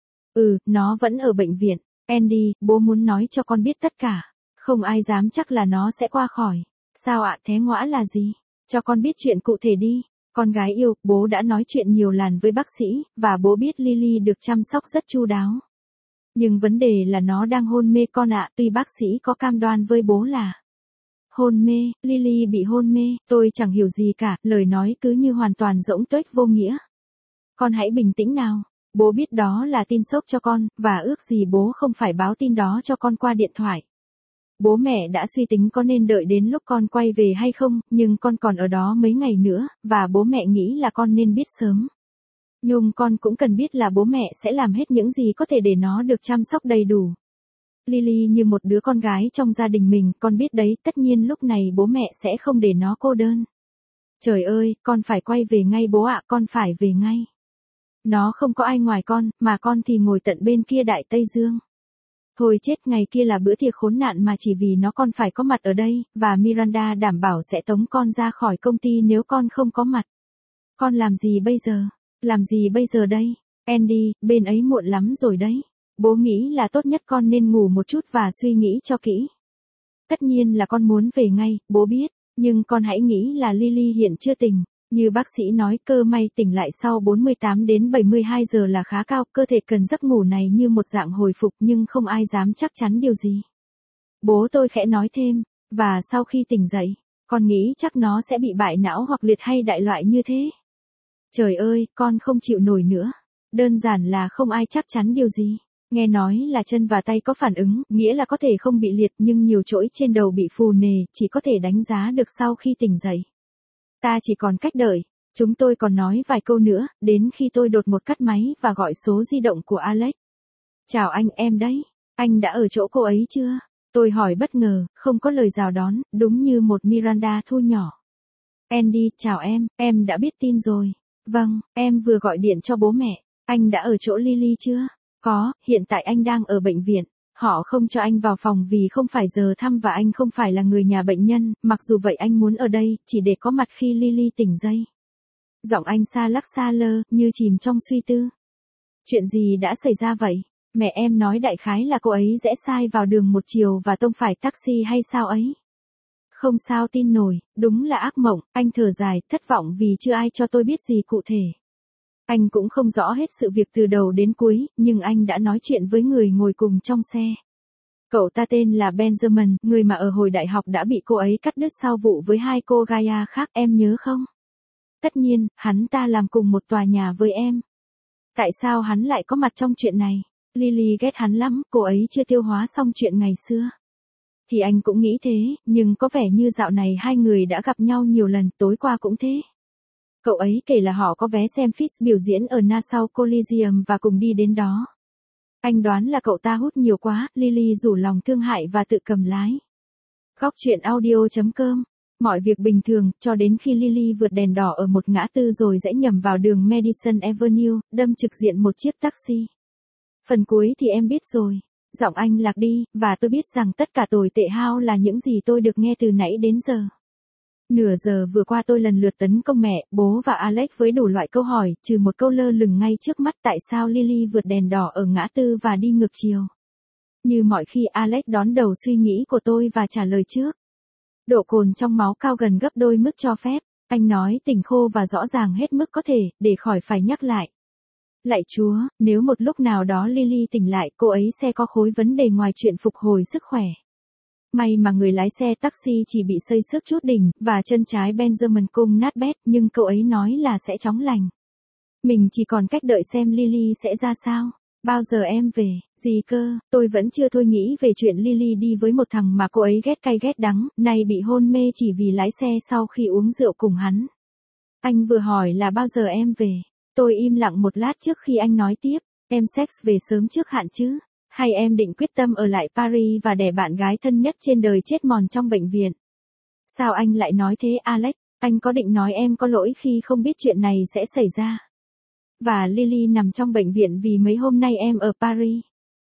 Ừ, nó vẫn ở bệnh viện. Andy, bố muốn nói cho con biết tất cả. Không ai dám chắc là nó sẽ qua khỏi. Sao ạ, thế ngõa là gì? Cho con biết chuyện cụ thể đi. Con gái yêu, bố đã nói chuyện nhiều lần với bác sĩ, và bố biết Lily được chăm sóc rất chu đáo. Nhưng vấn đề là nó đang hôn mê con ạ, tuy bác sĩ có cam đoan với bố là hôn mê. Lily bị hôn mê, tôi chẳng hiểu gì cả, lời nói cứ như hoàn toàn rỗng tuếch vô nghĩa. Con hãy bình tĩnh nào. Bố biết đó là tin sốc cho con, và ước gì bố không phải báo tin đó cho con qua điện thoại. Bố mẹ đã suy tính có nên đợi đến lúc con quay về hay không, nhưng con còn ở đó mấy ngày nữa, và bố mẹ nghĩ là con nên biết sớm. Nhưng con cũng cần biết là bố mẹ sẽ làm hết những gì có thể để nó được chăm sóc đầy đủ. Lily như một đứa con gái trong gia đình mình, con biết đấy, tất nhiên lúc này bố mẹ sẽ không để nó cô đơn. Trời ơi, con phải quay về ngay bố ạ, con phải về ngay. Nó không có ai ngoài con, mà con thì ngồi tận bên kia Đại Tây Dương. Thôi chết, ngày kia là bữa tiệc khốn nạn mà chỉ vì nó con phải có mặt ở đây, và Miranda đảm bảo sẽ tống con ra khỏi công ty nếu con không có mặt. Con làm gì bây giờ? Làm gì bây giờ đây? Andy, bên ấy muộn lắm rồi đấy. Bố nghĩ là tốt nhất con nên ngủ một chút và suy nghĩ cho kỹ. Tất nhiên là con muốn về ngay, bố biết, nhưng con hãy nghĩ là Lily hiện chưa tỉnh. Như bác sĩ nói, cơ may tỉnh lại sau bốn mươi tám đến bảy mươi hai giờ là khá cao, cơ thể cần giấc ngủ này như một dạng hồi phục nhưng không ai dám chắc chắn điều gì. Bố tôi khẽ nói thêm, và sau khi tỉnh dậy, con nghĩ chắc nó sẽ bị bại não hoặc liệt hay đại loại như thế. Trời ơi, con không chịu nổi nữa. Đơn giản là không ai chắc chắn điều gì. Nghe nói là chân và tay có phản ứng, nghĩa là có thể không bị liệt nhưng nhiều chỗi trên đầu bị phù nề, chỉ có thể đánh giá được sau khi tỉnh dậy. Ta chỉ còn cách đợi. Chúng tôi còn nói vài câu nữa, đến khi tôi đột một cắt máy và gọi số di động của Alex. Chào anh, em đấy. Anh đã ở chỗ cô ấy chưa? Tôi hỏi bất ngờ, không có lời chào đón, đúng như một Miranda thu nhỏ. Andy, chào em, em đã biết tin rồi. Vâng, em vừa gọi điện cho bố mẹ. Anh đã ở chỗ Lily chưa? Có, hiện tại anh đang ở bệnh viện. Họ không cho anh vào phòng vì không phải giờ thăm và anh không phải là người nhà bệnh nhân, mặc dù vậy anh muốn ở đây, chỉ để có mặt khi Lily tỉnh dậy. Giọng anh xa lắc xa lơ, như chìm trong suy tư. Chuyện gì đã xảy ra vậy? Mẹ em nói đại khái là cô ấy rẽ sai vào đường một chiều và tông phải taxi hay sao ấy. Không sao tin nổi, đúng là ác mộng, anh thở dài, thất vọng vì chưa ai cho tôi biết gì cụ thể. Anh cũng không rõ hết sự việc từ đầu đến cuối, nhưng anh đã nói chuyện với người ngồi cùng trong xe. Cậu ta tên là Benjamin, người mà ở hồi đại học đã bị cô ấy cắt đứt sau vụ với hai cô Gaia khác, em nhớ không? Tất nhiên, hắn ta làm cùng một tòa nhà với em. Tại sao hắn lại có mặt trong chuyện này? Lily ghét hắn lắm, cô ấy chưa tiêu hóa xong chuyện ngày xưa. Thì anh cũng nghĩ thế, nhưng có vẻ như dạo này hai người đã gặp nhau nhiều lần, tối qua cũng thế. Cậu ấy kể là họ có vé xem Fish biểu diễn ở Nassau Coliseum và cùng đi đến đó. Anh đoán là cậu ta hút nhiều quá, Lily rủ lòng thương hại và tự cầm lái. Góc truyện audio.com. Mọi việc bình thường, cho đến khi Lily vượt đèn đỏ ở một ngã tư rồi rẽ nhầm vào đường Madison Avenue, đâm trực diện một chiếc taxi. Phần cuối thì em biết rồi. Giọng anh lạc đi, và tôi biết rằng tất cả tồi tệ hao là những gì tôi được nghe từ nãy đến giờ. Nửa giờ vừa qua tôi lần lượt tấn công mẹ, bố và Alex với đủ loại câu hỏi, trừ một câu lơ lửng ngay trước mắt, tại sao Lily vượt đèn đỏ ở ngã tư và đi ngược chiều. Như mọi khi Alex đón đầu suy nghĩ của tôi và trả lời trước. Độ cồn trong máu cao gần gấp đôi mức cho phép, anh nói tỉnh khô và rõ ràng hết mức có thể, để khỏi phải nhắc lại. Lạy Chúa, nếu một lúc nào đó Lily tỉnh lại, cô ấy sẽ có khối vấn đề ngoài chuyện phục hồi sức khỏe. May mà người lái xe taxi chỉ bị xây xước chút đỉnh, và chân trái Benjamin cung nát bét, nhưng cậu ấy nói là sẽ chóng lành. Mình chỉ còn cách đợi xem Lily sẽ ra sao. Bao giờ em về, gì cơ, tôi vẫn chưa thôi nghĩ về chuyện Lily đi với một thằng mà cô ấy ghét cay ghét đắng, nay bị hôn mê chỉ vì lái xe sau khi uống rượu cùng hắn. Anh vừa hỏi là bao giờ em về. Tôi im lặng một lát trước khi anh nói tiếp, em sex về sớm trước hạn chứ? Hay em định quyết tâm ở lại Paris và để bạn gái thân nhất trên đời chết mòn trong bệnh viện? Sao anh lại nói thế Alex? Anh có định nói em có lỗi khi không biết chuyện này sẽ xảy ra? Và Lily nằm trong bệnh viện vì mấy hôm nay em ở Paris.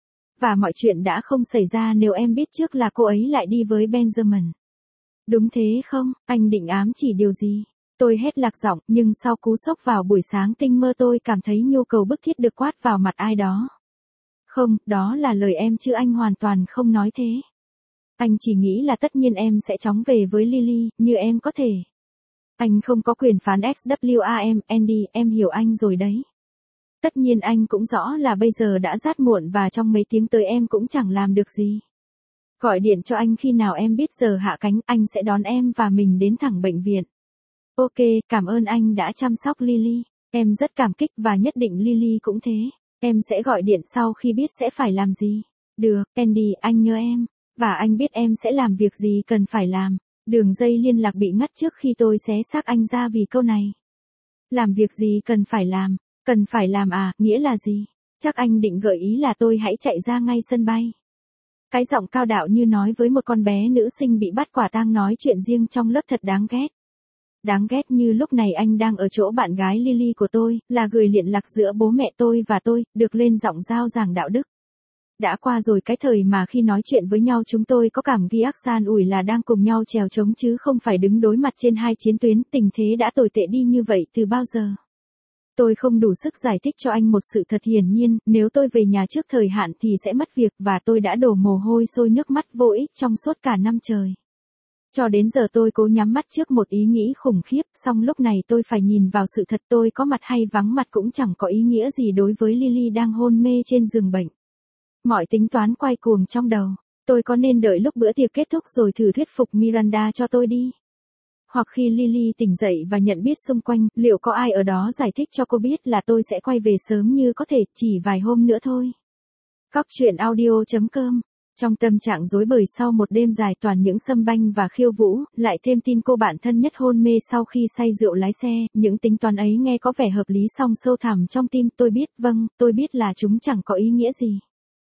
Và mọi chuyện đã không xảy ra nếu em biết trước là cô ấy lại đi với Benjamin. Đúng thế không? Anh định ám chỉ điều gì? Tôi hét lạc giọng, nhưng sau cú sốc vào buổi sáng tinh mơ tôi cảm thấy nhu cầu bức thiết được quát vào mặt ai đó. Không, đó là lời em chứ anh hoàn toàn không nói thế. Anh chỉ nghĩ là tất nhiên em sẽ chóng về với Lily, như em có thể. Anh không có quyền phán ích vê a em, Andy, em hiểu anh rồi đấy. Tất nhiên anh cũng rõ là bây giờ đã rất muộn và trong mấy tiếng tới em cũng chẳng làm được gì. Gọi điện cho anh khi nào em biết giờ hạ cánh, anh sẽ đón em và mình đến thẳng bệnh viện. Ok, cảm ơn anh đã chăm sóc Lily. Em rất cảm kích và nhất định Lily cũng thế. Em sẽ gọi điện sau khi biết sẽ phải làm gì. Được, Andy, anh nhớ em. Và anh biết em sẽ làm việc gì cần phải làm. Đường dây liên lạc bị ngắt trước khi tôi xé xác anh ra vì câu này. Làm việc gì cần phải làm? Cần phải làm à, nghĩa là gì? Chắc anh định gợi ý là tôi hãy chạy ra ngay sân bay. Cái giọng cao đạo như nói với một con bé nữ sinh bị bắt quả tang nói chuyện riêng trong lớp thật đáng ghét. Đáng ghét như lúc này anh đang ở chỗ bạn gái Lily của tôi, là gửi liên lạc giữa bố mẹ tôi và tôi, được lên giọng giao giảng đạo đức. Đã qua rồi cái thời mà khi nói chuyện với nhau chúng tôi có cảm ghi ác san ủi là đang cùng nhau trèo trống chứ không phải đứng đối mặt trên hai chiến tuyến, tình thế đã tồi tệ đi như vậy từ bao giờ. Tôi không đủ sức giải thích cho anh một sự thật hiển nhiên, nếu tôi về nhà trước thời hạn thì sẽ mất việc và tôi đã đổ mồ hôi sôi nước mắt vô ích trong suốt cả năm trời. Cho đến giờ tôi cố nhắm mắt trước một ý nghĩ khủng khiếp, song lúc này tôi phải nhìn vào sự thật tôi có mặt hay vắng mặt cũng chẳng có ý nghĩa gì đối với Lily đang hôn mê trên giường bệnh. Mọi tính toán quay cuồng trong đầu, tôi có nên đợi lúc bữa tiệc kết thúc rồi thử thuyết phục Miranda cho tôi đi? Hoặc khi Lily tỉnh dậy và nhận biết xung quanh, liệu có ai ở đó giải thích cho cô biết là tôi sẽ quay về sớm như có thể, chỉ vài hôm nữa thôi. Góc truyện audio.com. Trong tâm trạng rối bời sau một đêm dài toàn những sâm banh và khiêu vũ, lại thêm tin cô bạn thân nhất hôn mê sau khi say rượu lái xe, những tính toán ấy nghe có vẻ hợp lý song sâu thẳm trong tim tôi biết, vâng, tôi biết là chúng chẳng có ý nghĩa gì.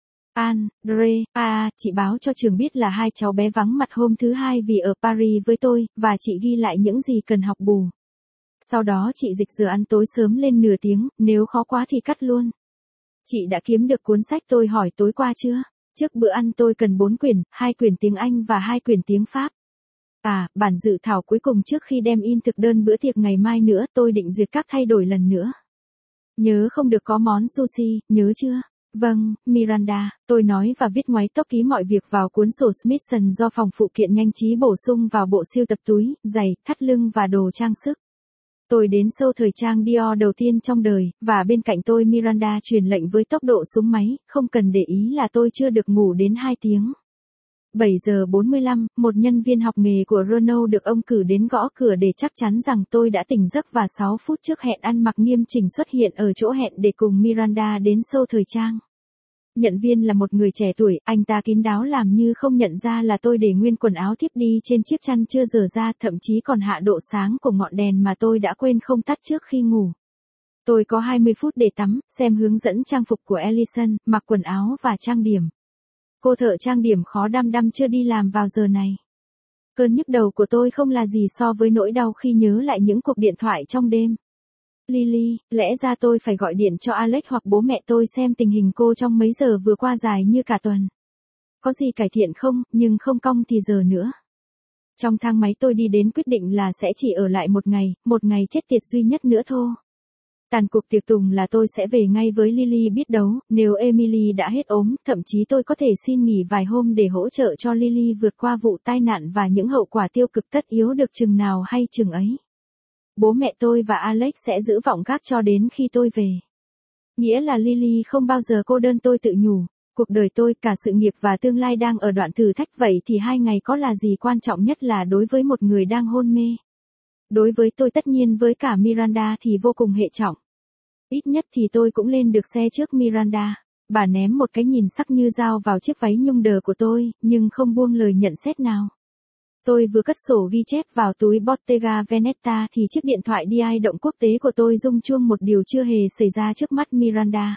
An, Dre, à, chị báo cho trường biết là hai cháu bé vắng mặt hôm thứ hai vì ở Paris với tôi, và chị ghi lại những gì cần học bù. Sau đó chị dịch giờ ăn tối sớm lên nửa tiếng, nếu khó quá thì cắt luôn. Chị đã kiếm được cuốn sách tôi hỏi tối qua chưa? Trước bữa ăn tôi cần bốn quyển, hai quyển tiếng Anh và hai quyển tiếng Pháp. À, bản dự thảo cuối cùng trước khi đem in thực đơn bữa tiệc ngày mai nữa, tôi định duyệt các thay đổi lần nữa. Nhớ không được có món sushi, nhớ chưa? Vâng, Miranda, tôi nói và viết ngoáy tốc ký mọi việc vào cuốn sổ Smithson do phòng phụ kiện nhanh trí bổ sung vào bộ sưu tập túi, giày, thắt lưng và đồ trang sức. Tôi đến show thời trang Dior đầu tiên trong đời, và bên cạnh tôi Miranda truyền lệnh với tốc độ súng máy, không cần để ý là tôi chưa được ngủ đến hai tiếng. bảy giờ bốn mươi lăm, một nhân viên học nghề của Renault được ông cử đến gõ cửa để chắc chắn rằng tôi đã tỉnh giấc và sáu phút trước hẹn ăn mặc nghiêm chỉnh xuất hiện ở chỗ hẹn để cùng Miranda đến show thời trang. Nhận viên là một người trẻ tuổi, anh ta kín đáo làm như không nhận ra là tôi để nguyên quần áo thiếp đi trên chiếc chăn chưa rửa ra, thậm chí còn hạ độ sáng của ngọn đèn mà tôi đã quên không tắt trước khi ngủ. Tôi có hai mươi phút để tắm, xem hướng dẫn trang phục của Ellison, mặc quần áo và trang điểm. Cô thợ trang điểm khó đăm đăm chưa đi làm vào giờ này. Cơn nhức đầu của tôi không là gì so với nỗi đau khi nhớ lại những cuộc điện thoại trong đêm. Lily, lẽ ra tôi phải gọi điện cho Alex hoặc bố mẹ tôi xem tình hình cô trong mấy giờ vừa qua dài như cả tuần. Có gì cải thiện không, nhưng không cong thì giờ nữa. Trong thang máy tôi đi đến quyết định là sẽ chỉ ở lại một ngày, một ngày chết tiệt duy nhất nữa thôi. Tàn cuộc tiệc tùng là tôi sẽ về ngay với Lily biết đấu, nếu Emily đã hết ốm, thậm chí tôi có thể xin nghỉ vài hôm để hỗ trợ cho Lily vượt qua vụ tai nạn và những hậu quả tiêu cực tất yếu được chừng nào hay chừng ấy. Bố mẹ tôi và Alex sẽ giữ vọng gác cho đến khi tôi về. Nghĩa là Lily không bao giờ cô đơn, tôi tự nhủ. Cuộc đời tôi, cả sự nghiệp và tương lai đang ở đoạn thử thách, vậy thì hai ngày có là gì quan trọng nhất là đối với một người đang hôn mê. Đối với tôi, tất nhiên với cả Miranda thì vô cùng hệ trọng. Ít nhất thì tôi cũng lên được xe trước Miranda. Bà ném một cái nhìn sắc như dao vào chiếc váy nhung đờ của tôi, nhưng không buông lời nhận xét nào. Tôi vừa cất sổ ghi chép vào túi Bottega Veneta thì chiếc điện thoại di động quốc tế của tôi rung chuông, một điều chưa hề xảy ra trước mắt Miranda.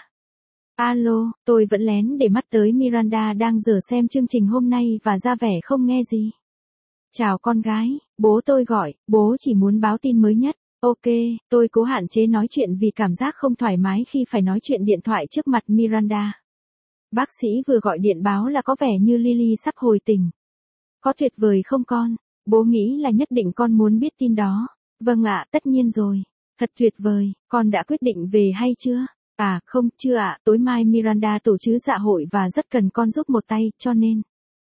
Alo, tôi vẫn lén để mắt tới Miranda đang dở xem chương trình hôm nay và ra vẻ không nghe gì. Chào con gái, bố tôi gọi, bố chỉ muốn báo tin mới nhất. Ok, tôi cố hạn chế nói chuyện vì cảm giác không thoải mái khi phải nói chuyện điện thoại trước mặt Miranda. Bác sĩ vừa gọi điện báo là có vẻ như Lily sắp hồi tỉnh. Có tuyệt vời không con? Bố nghĩ là nhất định con muốn biết tin đó. Vâng ạ, tất nhiên rồi. Thật tuyệt vời, con đã quyết định về hay chưa? À, không, chưa ạ, tối mai Miranda tổ chức dạ hội và rất cần con giúp một tay, cho nên.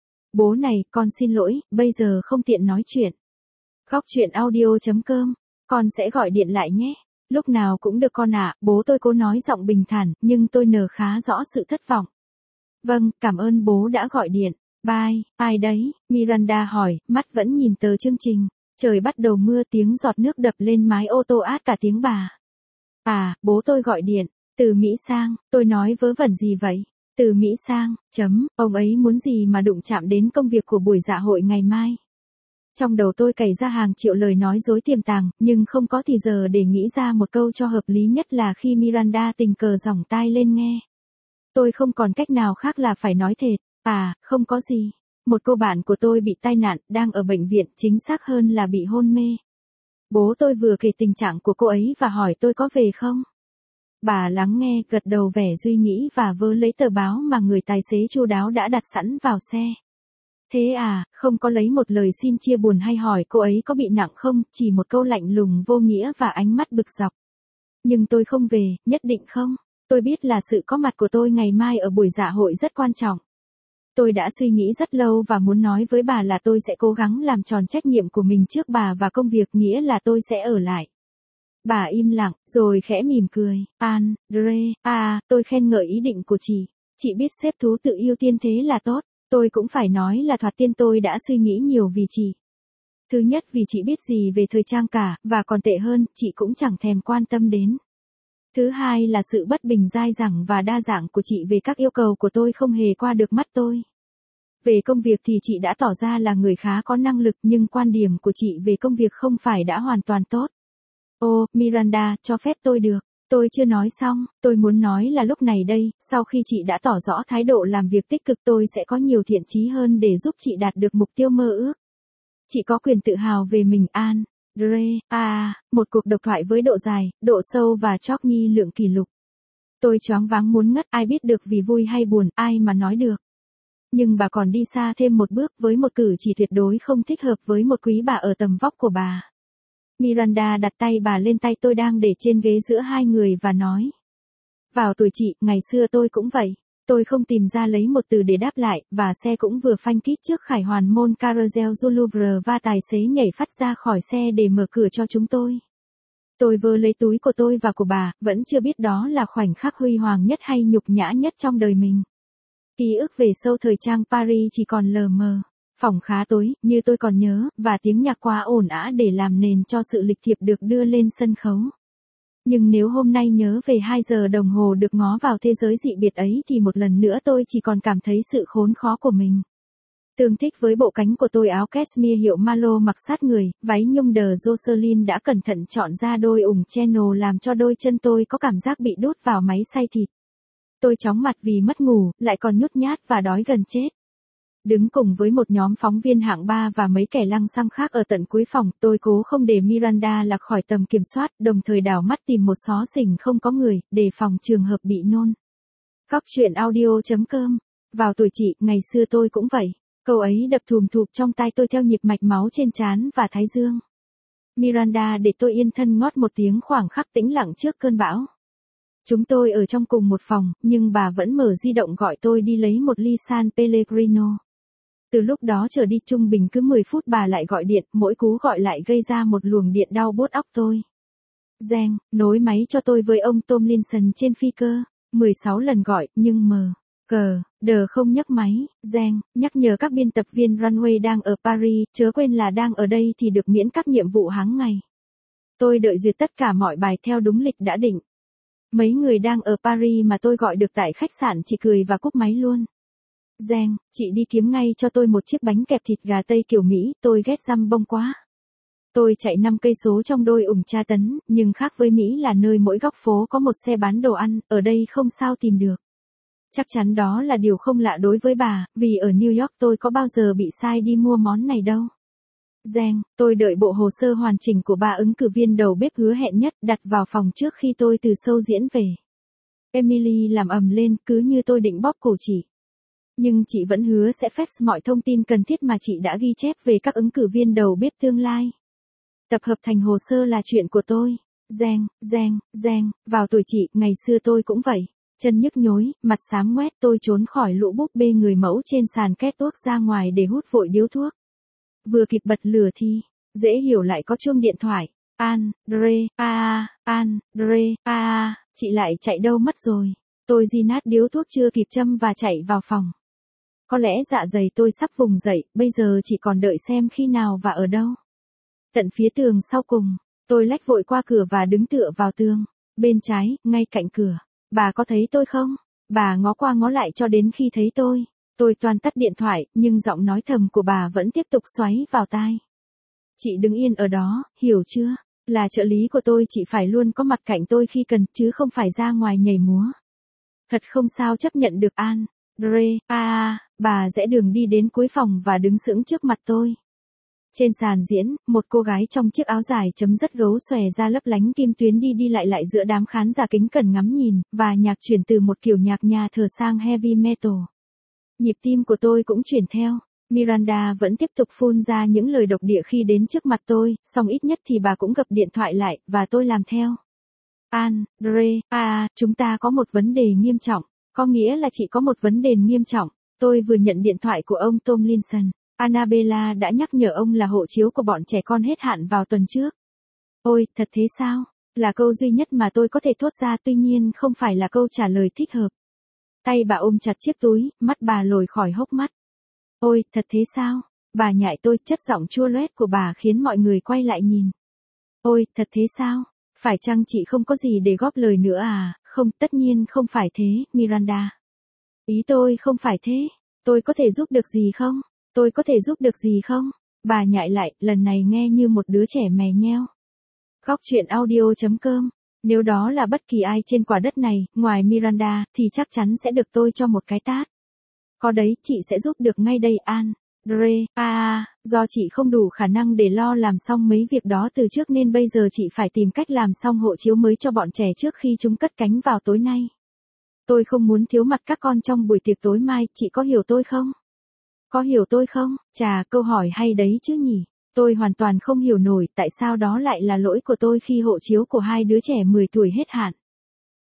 Bố này, con xin lỗi, bây giờ không tiện nói chuyện. Khóc chuyện audio chấm com, con sẽ gọi điện lại nhé. Lúc nào cũng được con ạ, bố tôi cố nói giọng bình thản, nhưng tôi nờ khá rõ sự thất vọng. Vâng, cảm ơn bố đã gọi điện. Bye, ai đấy? Miranda hỏi, mắt vẫn nhìn tờ chương trình. Trời bắt đầu mưa, tiếng giọt nước đập lên mái ô tô át cả tiếng bà. À, bố tôi gọi điện. Từ Mỹ sang, tôi nói vớ vẩn gì vậy? Từ Mỹ sang, chấm, ông ấy muốn gì mà đụng chạm đến công việc của buổi dạ hội ngày mai? Trong đầu tôi cày ra hàng triệu lời nói dối tiềm tàng, nhưng không có thì giờ để nghĩ ra một câu cho hợp lý nhất là khi Miranda tình cờ giỏng tai lên nghe. Tôi không còn cách nào khác là phải nói thệt. À, không có gì. Một cô bạn của tôi bị tai nạn, đang ở bệnh viện, chính xác hơn là bị hôn mê. Bố tôi vừa kể tình trạng của cô ấy và hỏi tôi có về không. Bà lắng nghe, gật đầu vẻ suy nghĩ và vơ lấy tờ báo mà người tài xế chu đáo đã đặt sẵn vào xe. Thế à, không có lấy một lời xin chia buồn hay hỏi cô ấy có bị nặng không, chỉ một câu lạnh lùng vô nghĩa và ánh mắt bực dọc. Nhưng tôi không về, nhất định không. Tôi biết là sự có mặt của tôi ngày mai ở buổi dạ hội rất quan trọng. Tôi đã suy nghĩ rất lâu và muốn nói với bà là tôi sẽ cố gắng làm tròn trách nhiệm của mình trước bà và công việc, nghĩa là tôi sẽ ở lại. Bà im lặng, rồi khẽ mỉm cười. Andre, à, tôi khen ngợi ý định của chị. Chị biết xếp thú tự ưu tiên thế là tốt. Tôi cũng phải nói là thoạt tiên tôi đã suy nghĩ nhiều vì chị. Thứ nhất vì chị biết gì về thời trang cả, và còn tệ hơn, chị cũng chẳng thèm quan tâm đến. Thứ hai là sự bất bình dai dẳng và đa dạng của chị về các yêu cầu của tôi không hề qua được mắt tôi. Về công việc thì chị đã tỏ ra là người khá có năng lực, nhưng quan điểm của chị về công việc không phải đã hoàn toàn tốt. Ô, Miranda, cho phép tôi được. Tôi chưa nói xong, tôi muốn nói là lúc này đây, sau khi chị đã tỏ rõ thái độ làm việc tích cực, tôi sẽ có nhiều thiện chí hơn để giúp chị đạt được mục tiêu mơ ước. Chị có quyền tự hào về mình, An. Dre, à, một cuộc độc thoại với độ dài, độ sâu và chóp nghi lượng kỷ lục. Tôi choáng váng muốn ngất, ai biết được vì vui hay buồn, ai mà nói được. Nhưng bà còn đi xa thêm một bước với một cử chỉ tuyệt đối không thích hợp với một quý bà ở tầm vóc của bà. Miranda đặt tay bà lên tay tôi đang để trên ghế giữa hai người và nói. Vào tuổi chị, ngày xưa tôi cũng vậy. Tôi không tìm ra lấy một từ để đáp lại, và xe cũng vừa phanh kít trước khải hoàn môn Carousel du Louvre và tài xế nhảy phát ra khỏi xe để mở cửa cho chúng tôi. Tôi vơ lấy túi của tôi và của bà, vẫn chưa biết đó là khoảnh khắc huy hoàng nhất hay nhục nhã nhất trong đời mình. Ký ức về show thời trang Paris chỉ còn lờ mờ. Phòng khá tối, như tôi còn nhớ, và tiếng nhạc quá ồn ào để làm nền cho sự lịch thiệp được đưa lên sân khấu. Nhưng nếu hôm nay nhớ về hai giờ đồng hồ được ngó vào thế giới dị biệt ấy thì một lần nữa tôi chỉ còn cảm thấy sự khốn khó của mình. Tương thích với bộ cánh của tôi, áo cashmere hiệu Malo mặc sát người, váy nhung de Jocelyn đã cẩn thận chọn ra đôi ủng channel làm cho đôi chân tôi có cảm giác bị đút vào máy xay thịt. Tôi chóng mặt vì mất ngủ, lại còn nhút nhát và đói gần chết. Đứng cùng với một nhóm phóng viên hạng ba và mấy kẻ lăng xăng khác ở tận cuối phòng, tôi cố không để Miranda lạc khỏi tầm kiểm soát, đồng thời đảo mắt tìm một xó xỉnh không có người, để phòng trường hợp bị nôn. Góc truyện audio chấm com. Vào tuổi chị, ngày xưa tôi cũng vậy. Câu ấy đập thùm thụp trong tai tôi theo nhịp mạch máu trên trán và thái dương. Miranda để tôi yên thân ngót một tiếng khoảng khắc tĩnh lặng trước cơn bão. Chúng tôi ở trong cùng một phòng, nhưng bà vẫn mở di động gọi tôi đi lấy một ly San Pellegrino. Từ lúc đó trở đi trung bình cứ mười phút bà lại gọi điện, mỗi cú gọi lại gây ra một luồng điện đau buốt óc tôi. Reng, nối máy cho tôi với ông Tomlinson trên phi cơ. mười sáu lần gọi, nhưng mờ. Cờ, đờ không nhấc máy. Reng, nhắc nhở các biên tập viên runway đang ở Paris, chớ quên là đang ở đây thì được miễn các nhiệm vụ hàng ngày. Tôi đợi duyệt tất cả mọi bài theo đúng lịch đã định. Mấy người đang ở Paris mà tôi gọi được tại khách sạn chỉ cười và cúp máy luôn. Reng, chị đi kiếm ngay cho tôi một chiếc bánh kẹp thịt gà Tây kiểu Mỹ, tôi ghét dăm bông quá. Tôi chạy năm cây số trong đôi ủng tra tấn, nhưng khác với Mỹ là nơi mỗi góc phố có một xe bán đồ ăn, ở đây không sao tìm được. Chắc chắn đó là điều không lạ đối với bà, vì ở New York tôi có bao giờ bị sai đi mua món này đâu. Reng, tôi đợi bộ hồ sơ hoàn chỉnh của bà ứng cử viên đầu bếp hứa hẹn nhất đặt vào phòng trước khi tôi từ show diễn về. Emily làm ầm lên, cứ như tôi định bóp cổ chị. Nhưng chị vẫn hứa sẽ fax mọi thông tin cần thiết mà chị đã ghi chép về các ứng cử viên đầu bếp tương lai. Tập hợp thành hồ sơ là chuyện của tôi. Reng, reng, reng, vào tuổi chị, ngày xưa tôi cũng vậy. Chân nhức nhối, mặt xám ngoét, tôi trốn khỏi lũ búp bê người mẫu trên sàn catwalk ra ngoài để hút vội điếu thuốc. Vừa kịp bật lửa thì, dễ hiểu lại có chuông điện thoại. Andre, a Andre, a chị lại chạy đâu mất rồi. Tôi di nát điếu thuốc chưa kịp châm và chạy vào phòng. Có lẽ dạ dày tôi sắp vùng dậy, bây giờ chỉ còn đợi xem khi nào và ở đâu. Tận phía tường sau cùng, tôi lách vội qua cửa và đứng tựa vào tường. Bên trái, ngay cạnh cửa. Bà có thấy tôi không? Bà ngó qua ngó lại cho đến khi thấy tôi. Tôi toan tắt điện thoại, nhưng giọng nói thầm của bà vẫn tiếp tục xoáy vào tai. Chị đứng yên ở đó, hiểu chưa? Là trợ lý của tôi, chị phải luôn có mặt cạnh tôi khi cần, chứ không phải ra ngoài nhảy múa. Thật không sao chấp nhận được An. Dre, a à, bà rẽ đường đi đến cuối phòng và đứng sững trước mặt tôi. Trên sàn diễn, một cô gái trong chiếc áo dài chấm rất gấu xòe ra lấp lánh kim tuyến đi đi lại lại giữa đám khán giả kính cẩn ngắm nhìn, và nhạc chuyển từ một kiểu nhạc nhà thờ sang heavy metal. Nhịp tim của tôi cũng chuyển theo. Miranda vẫn tiếp tục phun ra những lời độc địa khi đến trước mặt tôi, song ít nhất thì bà cũng gập điện thoại lại, và tôi làm theo. An, Dre, a à, chúng ta có một vấn đề nghiêm trọng. Có nghĩa là chị có một vấn đề nghiêm trọng. Tôi vừa nhận điện thoại của ông Tomlinson. Annabella đã nhắc nhở ông là hộ chiếu của bọn trẻ con hết hạn vào tuần trước. Ôi, thật thế sao? Là câu duy nhất mà tôi có thể thốt ra, tuy nhiên không phải là câu trả lời thích hợp. Tay bà ôm chặt chiếc túi, mắt bà lồi khỏi hốc mắt. Ôi, thật thế sao? Bà nhại tôi, chất giọng chua loét của bà khiến mọi người quay lại nhìn. Ôi, thật thế sao? Phải chăng chị không có gì để góp lời nữa à? Không, tất nhiên không phải thế, Miranda. Ý tôi không phải thế. Tôi có thể giúp được gì không? Tôi có thể giúp được gì không? Bà nhại lại, lần này nghe như một đứa trẻ mè nheo. Góc truyện audio chấm com. Nếu đó là bất kỳ ai trên quả đất này, ngoài Miranda, thì chắc chắn sẽ được tôi cho một cái tát. Có đấy, chị sẽ giúp được ngay đây An. Dre, a à, do chị không đủ khả năng để lo làm xong mấy việc đó từ trước nên bây giờ chị phải tìm cách làm xong hộ chiếu mới cho bọn trẻ trước khi chúng cất cánh vào tối nay. Tôi không muốn thiếu mặt các con trong buổi tiệc tối mai, chị có hiểu tôi không? Có hiểu tôi không? Chà, câu hỏi hay đấy chứ nhỉ? Tôi hoàn toàn không hiểu nổi tại sao đó lại là lỗi của tôi khi hộ chiếu của hai đứa trẻ mười tuổi hết hạn.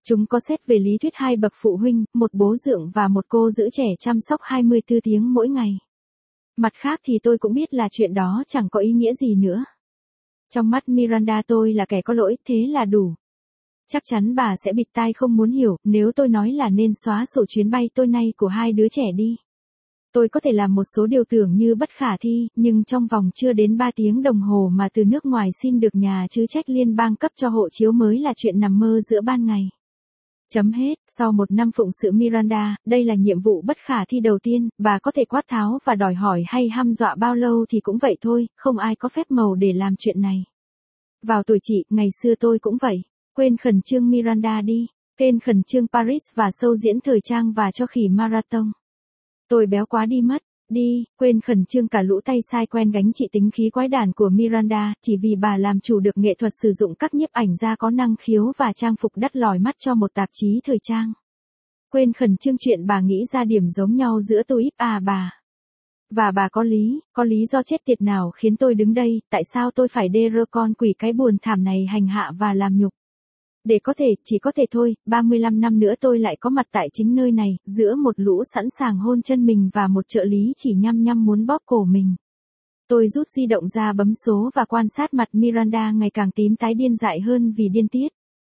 Chúng có xét về lý thuyết hai bậc phụ huynh, một bố dượng và một cô giữ trẻ chăm sóc hai mươi tư tiếng mỗi ngày. Mặt khác thì tôi cũng biết là chuyện đó chẳng có ý nghĩa gì nữa. Trong mắt Miranda tôi là kẻ có lỗi, thế là đủ. Chắc chắn bà sẽ bịt tai không muốn hiểu, nếu tôi nói là nên xóa sổ chuyến bay tôi nay của hai đứa trẻ đi. Tôi có thể làm một số điều tưởng như bất khả thi, nhưng trong vòng chưa đến ba tiếng đồng hồ mà từ nước ngoài xin được nhà chức trách liên bang cấp cho hộ chiếu mới là chuyện nằm mơ giữa ban ngày. Chấm hết, sau một năm phụng sự Miranda, đây là nhiệm vụ bất khả thi đầu tiên, bà có thể quát tháo và đòi hỏi hay hăm dọa bao lâu thì cũng vậy thôi, không ai có phép màu để làm chuyện này. Vào tuổi chị, ngày xưa tôi cũng vậy. Quên khẩn trương Miranda đi, quên khẩn trương Paris và show diễn thời trang và cho khỉ marathon. Tôi béo quá đi mất, đi, quên khẩn trương cả lũ tay sai quen gánh trị tính khí quái đản của Miranda, chỉ vì bà làm chủ được nghệ thuật sử dụng các nhiếp ảnh gia có năng khiếu và trang phục đắt lòi mắt cho một tạp chí thời trang. Quên khẩn trương chuyện bà nghĩ ra điểm giống nhau giữa tôi íp à bà. Và bà có lý, có lý do chết tiệt nào khiến tôi đứng đây, tại sao tôi phải đê rơ con quỷ cái buồn thảm này hành hạ và làm nhục. Để có thể, chỉ có thể thôi, ba mươi lăm năm nữa tôi lại có mặt tại chính nơi này, giữa một lũ sẵn sàng hôn chân mình và một trợ lý chỉ nhăm nhăm muốn bóp cổ mình. Tôi rút di động ra bấm số và quan sát mặt Miranda ngày càng tím tái điên dại hơn vì điên tiết.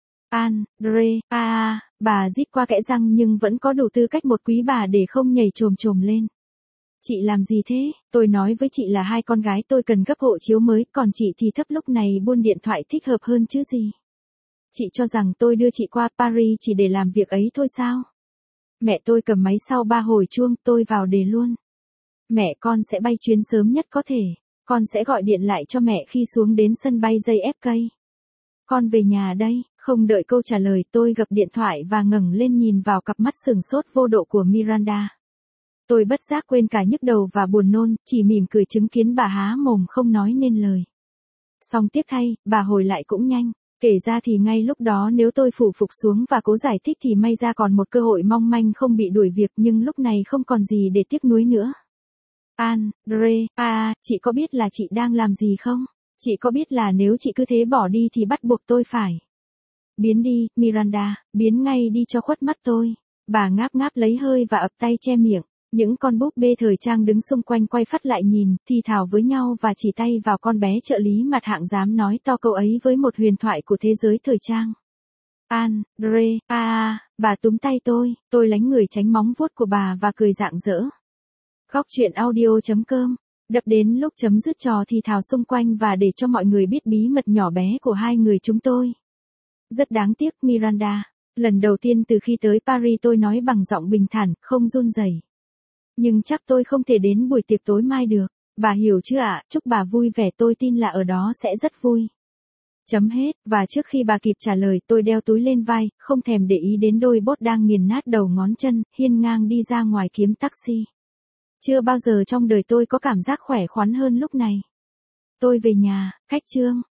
Andre, a à, bà rít qua kẽ răng nhưng vẫn có đủ tư cách một quý bà để không nhảy chồm chồm lên. Chị làm gì thế? Tôi nói với chị là hai con gái tôi cần gấp hộ chiếu mới, còn chị thì thấp lúc này buôn điện thoại thích hợp hơn chứ gì. Chị cho rằng tôi đưa chị qua Paris chỉ để làm việc ấy thôi sao? Mẹ tôi cầm máy sau ba hồi chuông, tôi vào đề luôn. Mẹ con sẽ bay chuyến sớm nhất có thể. Con sẽ gọi điện lại cho mẹ khi xuống đến sân bay gi ép ca. Con về nhà đây, không đợi câu trả lời tôi gập điện thoại và ngẩng lên nhìn vào cặp mắt sừng sốt vô độ của Miranda. Tôi bất giác quên cả nhức đầu và buồn nôn, chỉ mỉm cười chứng kiến bà há mồm không nói nên lời. Song tiếc thay, bà hồi lại cũng nhanh. Kể ra thì ngay lúc đó nếu tôi phủ phục xuống và cố giải thích thì may ra còn một cơ hội mong manh không bị đuổi việc, nhưng lúc này không còn gì để tiếc nuối nữa. Andre, à, chị có biết là chị đang làm gì không? Chị có biết là nếu chị cứ thế bỏ đi thì bắt buộc tôi phải. Biến đi, Miranda, biến ngay đi cho khuất mắt tôi. Bà ngáp ngáp lấy hơi và ập tay che miệng. Những con búp bê thời trang đứng xung quanh quay phắt lại nhìn, thì thào với nhau và chỉ tay vào con bé trợ lý mặt hạng dám nói to câu ấy với một huyền thoại của thế giới thời trang. Andre, a à, bà túm tay tôi, tôi lánh người tránh móng vuốt của bà và cười rạng rỡ. Góc chuyện audio chấm com, đập đến lúc chấm dứt trò thì thào xung quanh và để cho mọi người biết bí mật nhỏ bé của hai người chúng tôi. Rất đáng tiếc Miranda, lần đầu tiên từ khi tới Paris tôi nói bằng giọng bình thản, không run rẩy. Nhưng chắc tôi không thể đến buổi tiệc tối mai được. Bà hiểu chứ ạ, à? Chúc bà vui vẻ, tôi tin là ở đó sẽ rất vui. Chấm hết, và trước khi bà kịp trả lời tôi đeo túi lên vai, không thèm để ý đến đôi bốt đang nghiền nát đầu ngón chân, hiên ngang đi ra ngoài kiếm taxi. Chưa bao giờ trong đời tôi có cảm giác khỏe khoắn hơn lúc này. Tôi về nhà, cách chương.